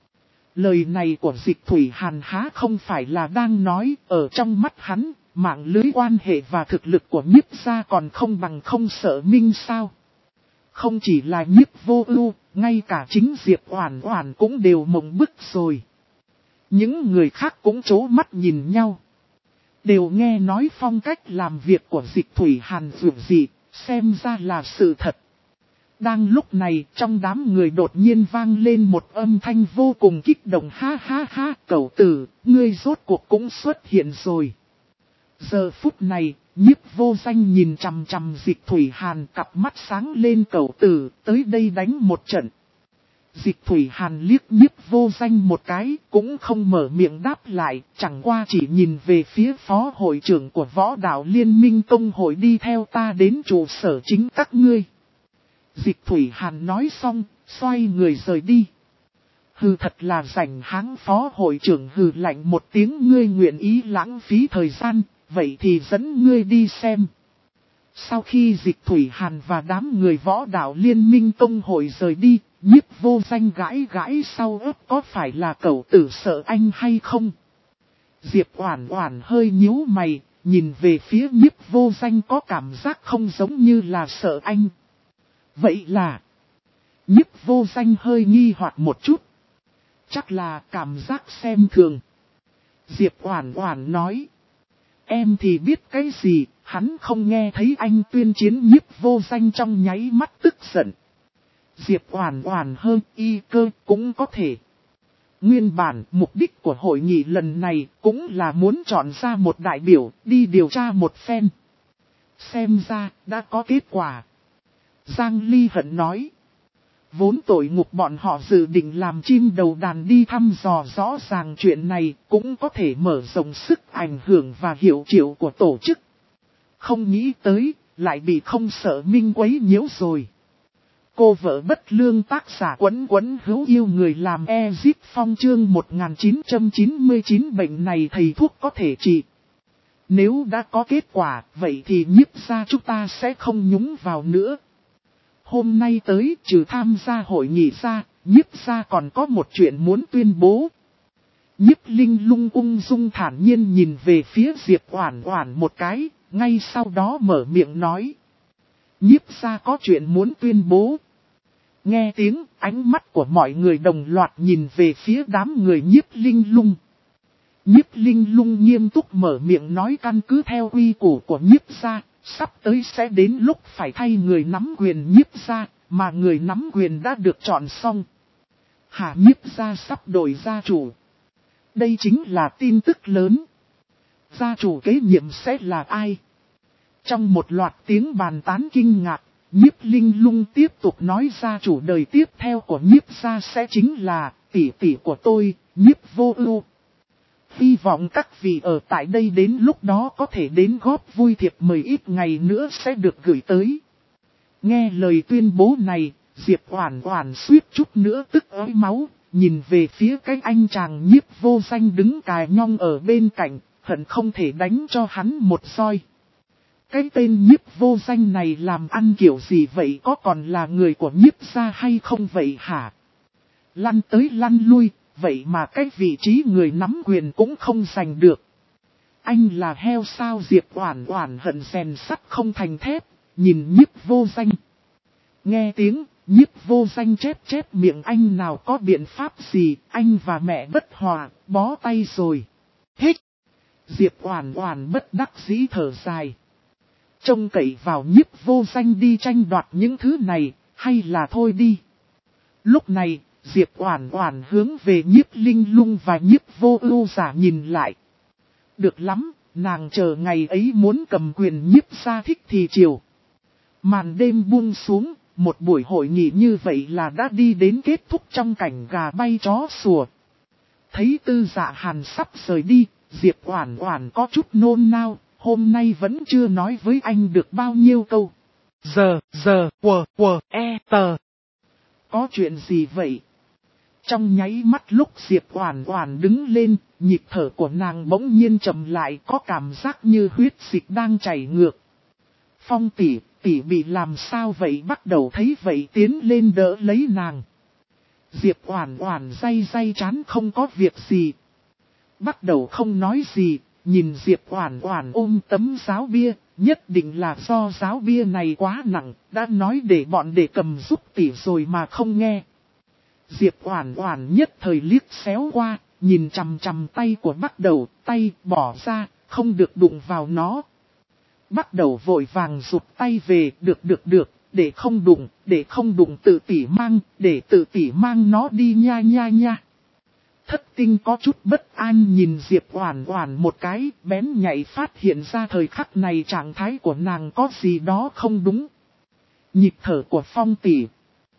Lời này của Dịch Thủy Hàn há không phải là đang nói, ở trong mắt hắn, mạng lưới quan hệ và thực lực của Nhiếp gia còn không bằng Không Sợ Minh sao? Không chỉ là Nhiếp Vô Ưu, ngay cả chính Diệp Oản Oản cũng đều mộng bức rồi. Những người khác cũng trố mắt nhìn nhau. Đều nghe nói phong cách làm việc của Dịch Thủy Hàn dường dị, xem ra là sự thật. Đang lúc này, trong đám người đột nhiên vang lên một âm thanh vô cùng kích động, ha ha ha, cẩu tử, ngươi rốt cuộc cũng xuất hiện rồi. Giờ phút này, Nhiếp Vô Danh nhìn chằm chằm Dịch Thủy Hàn, cặp mắt sáng lên, cẩu tử, tới đây đánh một trận. Dịch Thủy Hàn liếc Nhiếp Vô Danh một cái, cũng không mở miệng đáp lại, chẳng qua chỉ nhìn về phía phó hội trưởng của Võ Đạo Liên minh Tông hội, đi theo ta đến trụ sở chính các ngươi. Dịch Thủy Hàn nói xong, xoay người rời đi. Hừ, thật là rảnh háng. Phó hội trưởng hừ lạnh một tiếng, ngươi nguyện ý lãng phí thời gian, vậy thì dẫn ngươi đi xem. Sau khi Dịch Thủy Hàn và đám người Võ Đạo Liên minh Tông hội rời đi, Nhiếp Vô Danh gãi gãi sau ớt, có phải là cẩu tử sợ anh hay không? Diệp Oản Oản hơi nhíu mày, nhìn về phía Nhiếp Vô Danh, có cảm giác không giống như là sợ anh. Vậy là... Nhiếp Vô Danh hơi nghi hoặc một chút. Chắc là cảm giác xem thường. Diệp Oản Oản nói. Em thì biết cái gì, hắn không nghe thấy anh tuyên chiến. Nhiếp Vô Danh trong nháy mắt tức giận. Diệp Oản Oản hơn y cơ cũng có thể. Nguyên bản, mục đích của hội nghị lần này cũng là muốn chọn ra một đại biểu đi điều tra một phen. Xem ra, đã có kết quả. Giang Ly Hận nói. Vốn tội ngục bọn họ dự định làm chim đầu đàn đi thăm dò rõ ràng chuyện này, cũng có thể mở rộng sức ảnh hưởng và hiệu triệu của tổ chức. Không nghĩ tới, lại bị Không Sợ Minh quấy nhiễu rồi. Cô vợ bất lương tác giả Quấn Quấn hữu yêu người làm Ezip Phong chương 1999 bệnh này thầy thuốc có thể trị. Nếu đã có kết quả, vậy thì Nhiếp gia chúng ta sẽ không nhúng vào nữa. Hôm nay tới, trừ tham gia hội nghị ra, Nhiếp gia còn có một chuyện muốn tuyên bố. Nhiếp Linh Lung ung dung thản nhiên nhìn về phía Diệp Oản Oản một cái, ngay sau đó mở miệng nói. Nhiếp gia có chuyện muốn tuyên bố. Nghe tiếng, ánh mắt của mọi người đồng loạt nhìn về phía đám người Nhiếp Linh Lung. Nhiếp Linh Lung nghiêm túc mở miệng nói căn cứ theo quy củ của Nhiếp gia, sắp tới sẽ đến lúc phải thay người nắm quyền Nhiếp gia, mà người nắm quyền đã được chọn xong. Hạ Nhiếp gia sắp đổi gia chủ. Đây chính là tin tức lớn. Gia chủ kế nhiệm sẽ là ai? Trong một loạt tiếng bàn tán kinh ngạc, Nhiếp Linh Lung tiếp tục nói gia chủ đời tiếp theo của Nhiếp gia sẽ chính là tỷ tỷ của tôi, Nhiếp Vô Ưu. Hy vọng các vị ở tại đây đến lúc đó có thể đến góp vui thiệp mời ít ngày nữa sẽ được gửi tới. Nghe lời tuyên bố này, Diệp Oản Oản suýt chút nữa tức ói máu, nhìn về phía cái anh chàng Nhiếp Vô Danh đứng cài nhong ở bên cạnh, hận không thể đánh cho hắn một roi. Cái tên Nhiếp Vô Danh này làm ăn kiểu gì vậy, có còn là người của Nhiếp gia hay không vậy hả? Lăn tới lăn lui, vậy mà cái vị trí người nắm quyền cũng không giành được. Anh là heo sao? Diệp Oản Oản hận rèn sắt không thành thép, nhìn Nhiếp Vô Danh. Nghe tiếng, Nhiếp Vô Danh chép miệng, anh nào có biện pháp gì, anh và mẹ bất hòa, bó tay rồi. Hít! Diệp Oản Oản bất đắc dĩ thở dài. Trông cậy vào Nhiếp Vô Danh đi tranh đoạt những thứ này, hay là thôi đi. Lúc này, Diệp Oản Oản hướng về Nhiếp Linh Lung và Nhiếp Vô Ưu giả nhìn lại. Được lắm, nàng chờ ngày ấy muốn cầm quyền Nhiếp gia thích thì chiều. Màn đêm buông xuống, một buổi hội nghị như vậy là đã đi đến kết thúc trong cảnh gà bay chó sủa. Thấy Tư Dạ Hàn sắp rời đi, Diệp Oản Oản có chút nôn nao, hôm nay vẫn chưa nói với anh được bao nhiêu câu. Có chuyện gì vậy? Trong nháy mắt lúc Diệp Oản Oản đứng lên, nhịp thở của nàng bỗng nhiên chậm lại, có cảm giác như huyết dịch đang chảy ngược. Phong tỷ bị làm sao vậy? Bắt đầu thấy vậy tiến lên đỡ lấy nàng. Diệp Oản Oản day trán, không có việc gì. Bắt đầu không nói gì, nhìn Diệp Oản Oản ôm tấm giáo bia, nhất định là do giáo bia này quá nặng, đã nói để bọn đệ cầm giúp tỷ rồi mà không nghe. Diệp Oản Oản nhất thời liếc xéo qua, nhìn chằm chằm tay của Bắt Đầu, tay bỏ ra, không được đụng vào nó. Bắt Đầu vội vàng rụt tay về, được, để không đụng tự tỷ mang, để tự tỷ mang nó đi nha. Thất Tinh có chút bất an nhìn Diệp Oản Oản một cái, bén nhạy phát hiện ra thời khắc này trạng thái của nàng có gì đó không đúng. Nhịp thở của Phong tỷ,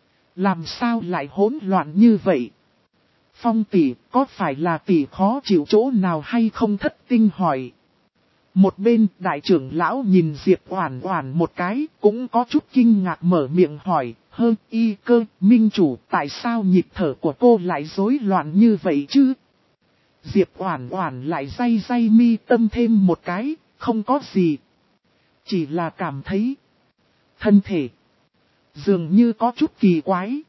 làm sao lại hỗn loạn như vậy? Phong tỷ, có phải là tỷ khó chịu chỗ nào hay không? Thất Tinh hỏi. Một bên đại trưởng lão nhìn Diệp Oản Oản một cái, cũng có chút kinh ngạc mở miệng hỏi, Y Cơ, minh chủ, tại sao nhịp thở của cô lại rối loạn như vậy chứ? Diệp Oản Oản lại day mi tâm thêm một cái, không có gì. Chỉ là cảm thấy thân thể dường như có chút kỳ quái.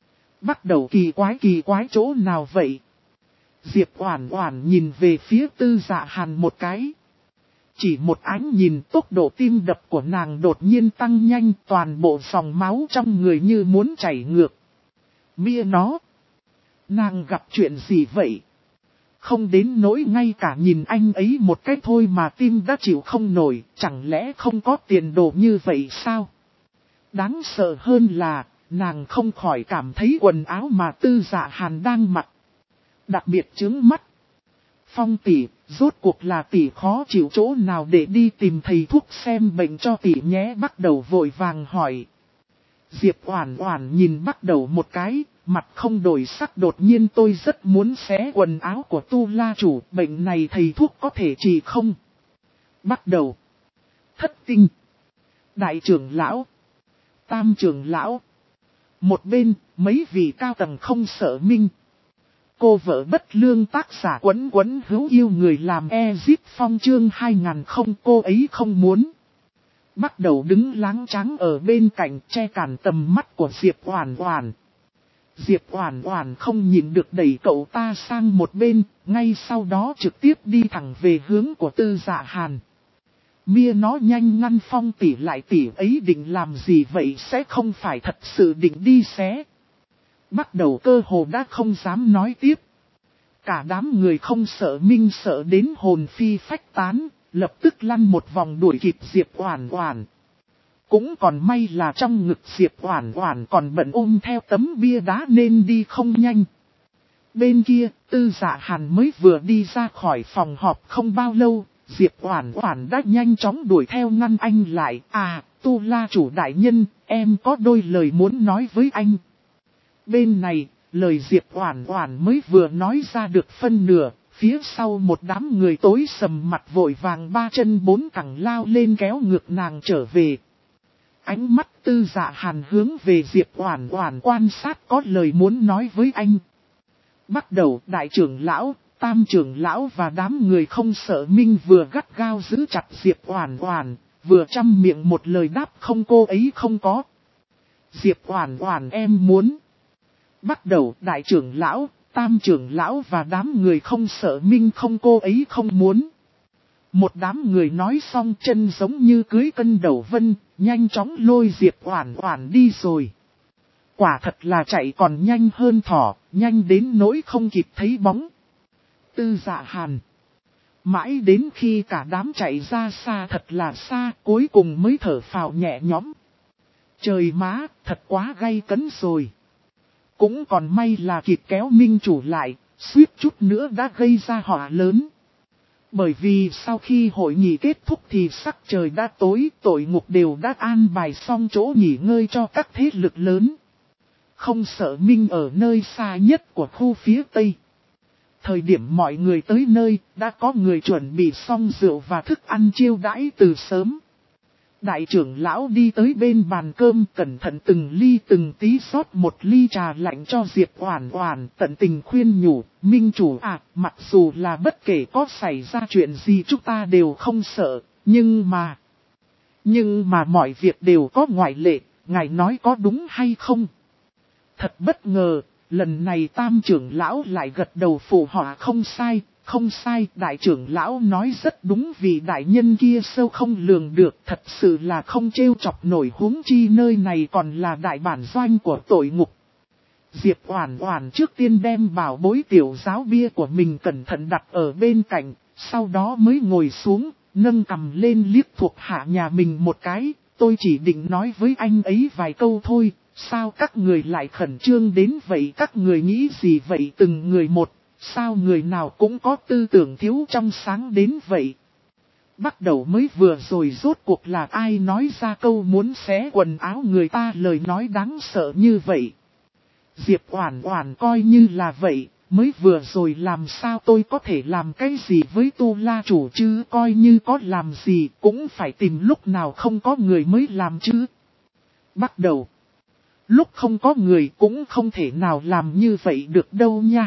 Bắt Đầu kỳ quái chỗ nào vậy? Diệp Oản Oản nhìn về phía Tư Dạ Hàn một cái. Chỉ một ánh nhìn, tốc độ tim đập của nàng đột nhiên tăng nhanh, toàn bộ dòng máu trong người như muốn chảy ngược. Mia nó! Nàng gặp chuyện gì vậy? Không đến nỗi ngay cả nhìn anh ấy một cái thôi mà tim đã chịu không nổi, chẳng lẽ không có tiền đồ như vậy sao? Đáng sợ hơn là, nàng không khỏi cảm thấy quần áo mà Tư Dạ Hàn đang mặc đặc biệt chướng mắt. Phong tỷ, rốt cuộc là tỷ khó chịu chỗ nào để đi tìm thầy thuốc xem bệnh cho tỷ nhé? Bắt Đầu vội vàng hỏi. Diệp Oản Oản nhìn Bắt Đầu một cái, mặt không đổi sắc. Đột nhiên tôi rất muốn xé quần áo của Tu La chủ, bệnh này thầy thuốc có thể trị không? Bắt Đầu, Thất Tinh, đại trưởng lão, tam trưởng lão. Một bên, mấy vị cao tầng không sợ minh. Cô vợ bất lương tác giả quấn hữu yêu người làm Ezip Phong chương 2000 không, cô ấy không muốn. Bắt Đầu đứng láng tráng ở bên cạnh che cản tầm mắt của Diệp Oản Oản. Diệp Oản Oản không nhịn được đẩy cậu ta sang một bên, ngay sau đó trực tiếp đi thẳng về hướng của Tư Dạ Hàn. Mia nó nhanh ngăn Phong tỷ lại, tỷ ấy định làm gì vậy, sẽ không phải thật sự định đi xé. Bắt đầu cơ hồ đã không dám nói tiếp. Cả đám người không sợ Minh sợ đến hồn phi phách tán, lập tức lăn một vòng đuổi kịp Diệp Oản Oản. Cũng còn may là trong ngực Diệp Oản Oản còn bận ôm theo tấm bia đá nên đi không nhanh. Bên kia, Tư Dạ Hàn mới vừa đi ra khỏi phòng họp không bao lâu, Diệp Oản Oản đã nhanh chóng đuổi theo ngăn anh lại. À, Tu La chủ đại nhân, em có đôi lời muốn nói với anh. Bên này, lời Diệp Oản Oản mới vừa nói ra được phân nửa, phía sau một đám người tối sầm mặt vội vàng ba chân bốn cẳng lao lên kéo ngược nàng trở về. Ánh mắt Tư Dạ Hàn hướng về Diệp Oản Oản quan sát, có lời muốn nói với anh. Bắt đầu, đại trưởng lão, tam trưởng lão và đám người không sợ Minh vừa gắt gao giữ chặt Diệp Oản Oản, vừa trăm miệng một lời đáp không, cô ấy không có. Diệp Oản Oản em muốn. Bắt đầu, đại trưởng lão, tam trưởng lão và đám người không sợ Minh không, cô ấy không muốn. Một đám người nói xong chân giống như cưới cân đầu vân, nhanh chóng lôi Diệp Oản Oản đi rồi. Quả thật là chạy còn nhanh hơn thỏ, nhanh đến nỗi không kịp thấy bóng. Tư Dạ Hàn. Mãi đến khi cả đám chạy ra xa thật là xa, cuối cùng mới thở phào nhẹ nhõm. Trời má, thật quá gay cấn rồi. Cũng còn may là kịp kéo Minh chủ lại, suýt chút nữa đã gây ra họa lớn. Bởi vì sau khi hội nghị kết thúc thì sắc trời đã tối, tội ngục đều đã an bài xong chỗ nghỉ ngơi cho các thế lực lớn. Không sợ Minh ở nơi xa nhất của khu phía Tây. Thời điểm mọi người tới nơi, đã có người chuẩn bị xong rượu và thức ăn chiêu đãi từ sớm. Đại trưởng lão đi tới bên bàn cơm, cẩn thận từng ly từng tí rót một ly trà lạnh cho Diệp Oản Oản, tận tình khuyên nhủ, Minh chủ à, mặc dù là bất kể có xảy ra chuyện gì chúng ta đều không sợ, nhưng mà mọi việc đều có ngoại lệ, ngài nói có đúng hay không? Thật bất ngờ, lần này tam trưởng lão lại gật đầu phụ họa, không sai. Không sai, đại trưởng lão nói rất đúng, vì đại nhân kia sâu không lường được, thật sự là không trêu chọc nổi, huống chi nơi này còn là đại bản doanh của tội ngục. Diệp Oản Oản trước tiên đem bảo bối tiểu giáo bia của mình cẩn thận đặt ở bên cạnh, sau đó mới ngồi xuống, nâng cằm lên liếc thuộc hạ nhà mình một cái, tôi chỉ định nói với anh ấy vài câu thôi, sao các người lại khẩn trương đến vậy, các người nghĩ gì vậy, từng người một. Sao người nào cũng có tư tưởng thiếu trong sáng đến vậy? Bắt đầu mới vừa rồi rốt cuộc là ai nói ra câu muốn xé quần áo người ta lời nói đáng sợ như vậy? Diệp Oản Oản coi như là vậy, mới vừa rồi làm sao tôi có thể làm cái gì với Tu La chủ chứ, coi như có làm gì cũng phải tìm lúc nào không có người mới làm chứ. Bắt đầu. Lúc không có người cũng không thể nào làm như vậy được đâu nha.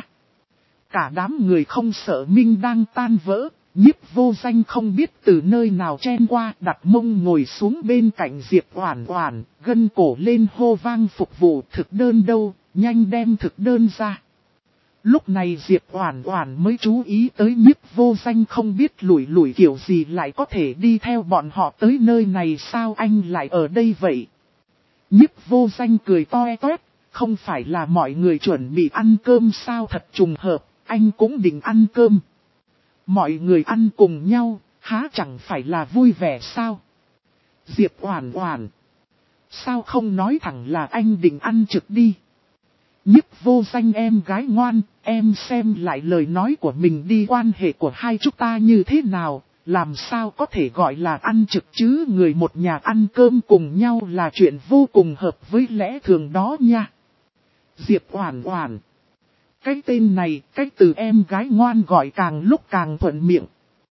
Cả đám người không sợ Minh đang tan vỡ, Nhiếp Vô Danh không biết từ nơi nào chen qua, đặt mông ngồi xuống bên cạnh Diệp Oản Oản, gân cổ lên hô vang phục vụ, thực đơn đâu, nhanh đem thực đơn ra. Lúc này Diệp Oản Oản mới chú ý tới Nhiếp Vô Danh không biết lủi lủi kiểu gì lại có thể đi theo bọn họ tới nơi này, sao anh lại ở đây vậy? Nhiếp Vô Danh cười toe toét, không phải là mọi người chuẩn bị ăn cơm sao, thật trùng hợp. Anh cũng định ăn cơm. Mọi người ăn cùng nhau, há chẳng phải là vui vẻ sao? Diệp Oản Oản. Sao không nói thẳng là anh định ăn trực đi? Nhiếp Vô Danh em gái ngoan, em xem lại lời nói của mình đi, quan hệ của hai chúng ta như thế nào, làm sao có thể gọi là ăn trực chứ, người một nhà ăn cơm cùng nhau là chuyện vô cùng hợp với lẽ thường đó nha. Diệp Oản Oản. Cái tên này, cái từ em gái ngoan gọi càng lúc càng thuận miệng.